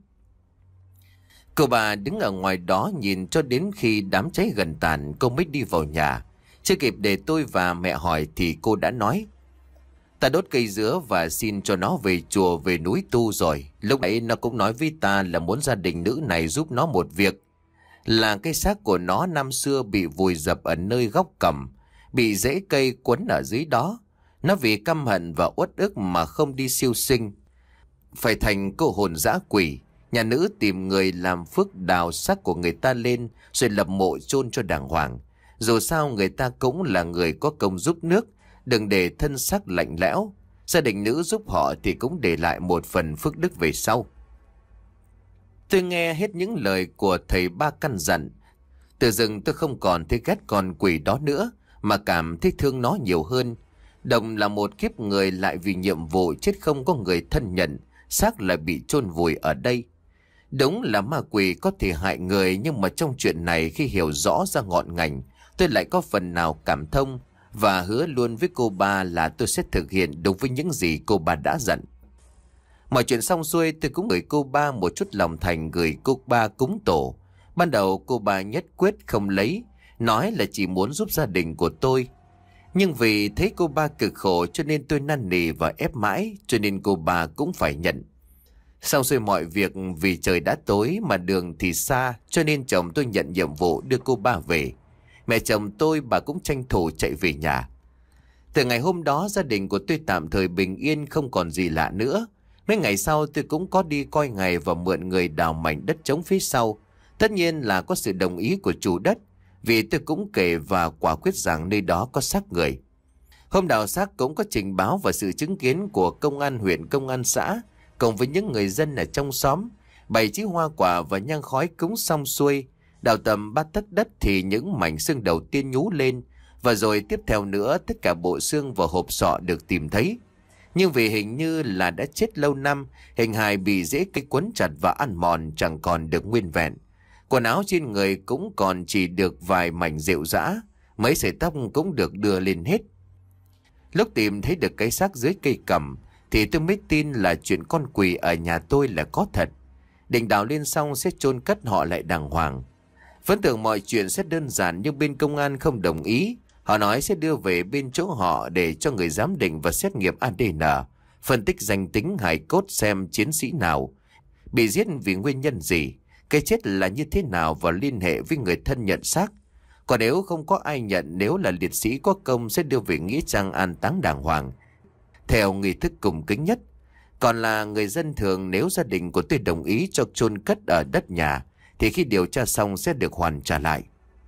Cô bà đứng ở ngoài đó nhìn cho đến khi đám cháy gần tàn cô mới đi vào nhà. Chưa kịp để tôi và mẹ hỏi thì cô đã nói: "Ta đốt cây dứa và xin cho nó về chùa về núi tu rồi. Lúc ấy nó cũng nói với ta là muốn gia đình nữ này giúp nó một việc. Là cái xác của nó năm xưa bị vùi dập ở nơi góc cẩm, bị rễ cây quấn ở dưới đó. Nó vì căm hận và uất ức mà không đi siêu sinh, phải thành cô hồn dã quỷ. Nhà nữ tìm người làm phước đào xác của người ta lên rồi lập mộ chôn cho đàng hoàng. Dù sao người ta cũng là người có công giúp nước, đừng để thân xác lạnh lẽo. Gia đình nữ giúp họ thì cũng để lại một phần phước đức về sau." Tôi nghe hết những lời của thầy ba căn dặn. Từ dưng tôi không còn thấy ghét con quỷ đó nữa, mà cảm thấy thương nó nhiều hơn. Đồng là một kiếp người lại vì nhiệm vụ chết không có người thân nhận, xác lại bị chôn vùi ở đây. Đúng là ma quỷ có thể hại người, nhưng mà trong chuyện này khi hiểu rõ ra ngọn ngành, tôi lại có phần nào cảm thông và hứa luôn với cô ba là tôi sẽ thực hiện đúng với những gì cô ba đã dặn. Mọi chuyện xong xuôi, tôi cũng gửi cô ba một chút lòng thành gửi cô ba cúng tổ. Ban đầu cô ba nhất quyết không lấy, nói là chỉ muốn giúp gia đình của tôi. Nhưng vì thấy cô ba cực khổ cho nên tôi năn nỉ và ép mãi, cho nên cô ba cũng phải nhận. Xong xuôi mọi việc, vì trời đã tối mà đường thì xa, cho nên chồng tôi nhận nhiệm vụ đưa cô ba về. Mẹ chồng tôi bà cũng tranh thủ chạy về nhà. Từ ngày hôm đó gia đình của tôi tạm thời bình yên, không còn gì lạ nữa. Mấy ngày sau tôi cũng có đi coi ngày và mượn người đào mảnh đất trống phía sau. Tất nhiên là có sự đồng ý của chủ đất, vì tôi cũng kể và quả quyết rằng nơi đó có xác người. Hôm đào xác cũng có trình báo và sự chứng kiến của công an huyện, công an xã, cùng với những người dân ở trong xóm. Bày trí hoa quả và nhang khói cúng xong xuôi, đào tầm ba tấc đất thì những mảnh xương đầu tiên nhú lên, và rồi tiếp theo nữa tất cả bộ xương và hộp sọ được tìm thấy. Nhưng vì hình như là đã chết lâu năm, hình hài bị rễ cây quấn chặt và ăn mòn, chẳng còn được nguyên vẹn. Quần áo trên người cũng còn chỉ được vài mảnh rệu rã, mấy sợi tóc cũng được đưa lên hết. Lúc tìm thấy được cái xác dưới cây cẩm thì tôi mới tin là chuyện con quỷ ở nhà tôi là có thật. Định đào lên xong sẽ chôn cất họ lại đàng hoàng. Vẫn tưởng mọi chuyện sẽ đơn giản, nhưng bên công an không đồng ý. Họ nói sẽ đưa về bên chỗ họ để cho người giám định và xét nghiệm a đê en, phân tích danh tính hài cốt xem chiến sĩ nào bị giết vì nguyên nhân gì, cái chết là như thế nào và liên hệ với người thân nhận xác. Còn nếu không có ai nhận, nếu là liệt sĩ có công sẽ đưa về nghĩa trang an táng đàng hoàng theo nghi thức cung kính nhất. Còn là người dân thường, nếu gia đình của tôi đồng ý cho chôn cất ở đất nhà thì khi điều tra xong sẽ được hoàn trả lại.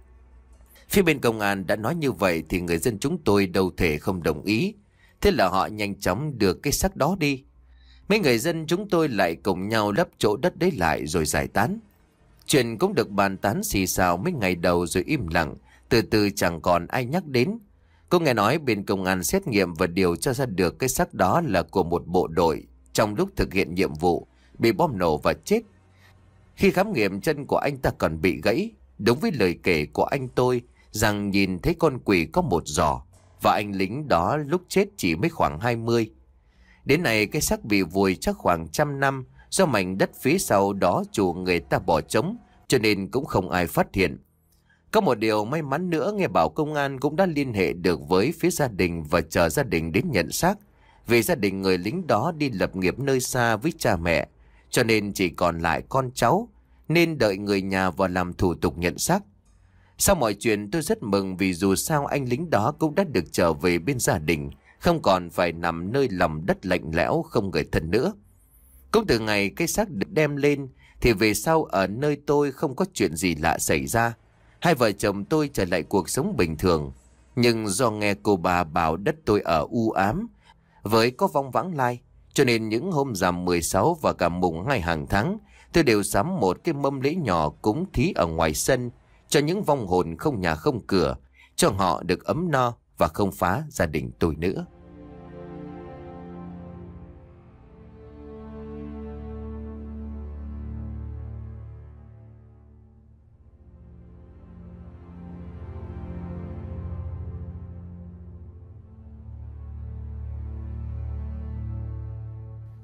Phía bên công an đã nói như vậy thì người dân chúng tôi đâu thể không đồng ý. Thế là họ nhanh chóng đưa cái xác đó đi. Mấy người dân chúng tôi lại cùng nhau lấp chỗ đất đấy lại rồi giải tán. Chuyện cũng được bàn tán xì xào mấy ngày đầu rồi im lặng, từ từ chẳng còn ai nhắc đến. Cô nghe nói bên công an xét nghiệm và điều tra ra được cái xác đó là của một bộ đội trong lúc thực hiện nhiệm vụ bị bom nổ và chết. Khi khám nghiệm, chân của anh ta còn bị gãy, đúng với lời kể của anh tôi rằng nhìn thấy con quỷ có một giò, và anh lính đó lúc chết chỉ mới khoảng hai mươi. Đến nay cái xác bị vùi chắc khoảng trăm năm, do mảnh đất phía sau đó chủ người ta bỏ trống, cho nên cũng không ai phát hiện. Có một điều may mắn nữa, nghe bảo công an cũng đã liên hệ được với phía gia đình và chờ gia đình đến nhận xác. Vì gia đình người lính đó đi lập nghiệp nơi xa với cha mẹ, cho nên chỉ còn lại con cháu, nên đợi người nhà vào làm thủ tục nhận xác. Sau mọi chuyện tôi rất mừng, vì dù sao anh lính đó cũng đã được trở về bên gia đình, không còn phải nằm nơi lòng đất lạnh lẽo không người thân nữa. Cũng từ ngày cái xác được đem lên thì về sau ở nơi tôi không có chuyện gì lạ xảy ra. Hai vợ chồng tôi trở lại cuộc sống bình thường. Nhưng do nghe cô bà bảo đất tôi ở u ám với có vong vãng lai, cho nên những hôm rằm mười sáu và cả mùng hai hàng tháng, tôi đều sắm một cái mâm lễ nhỏ cúng thí ở ngoài sân cho những vong hồn không nhà không cửa, cho họ được ấm no và không phá gia đình tôi nữa.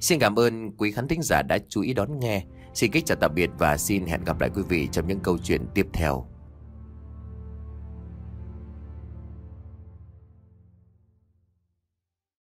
Xin cảm ơn quý khán thính giả đã chú ý đón nghe. Xin kính chào tạm biệt và xin hẹn gặp lại quý vị trong những câu chuyện tiếp theo.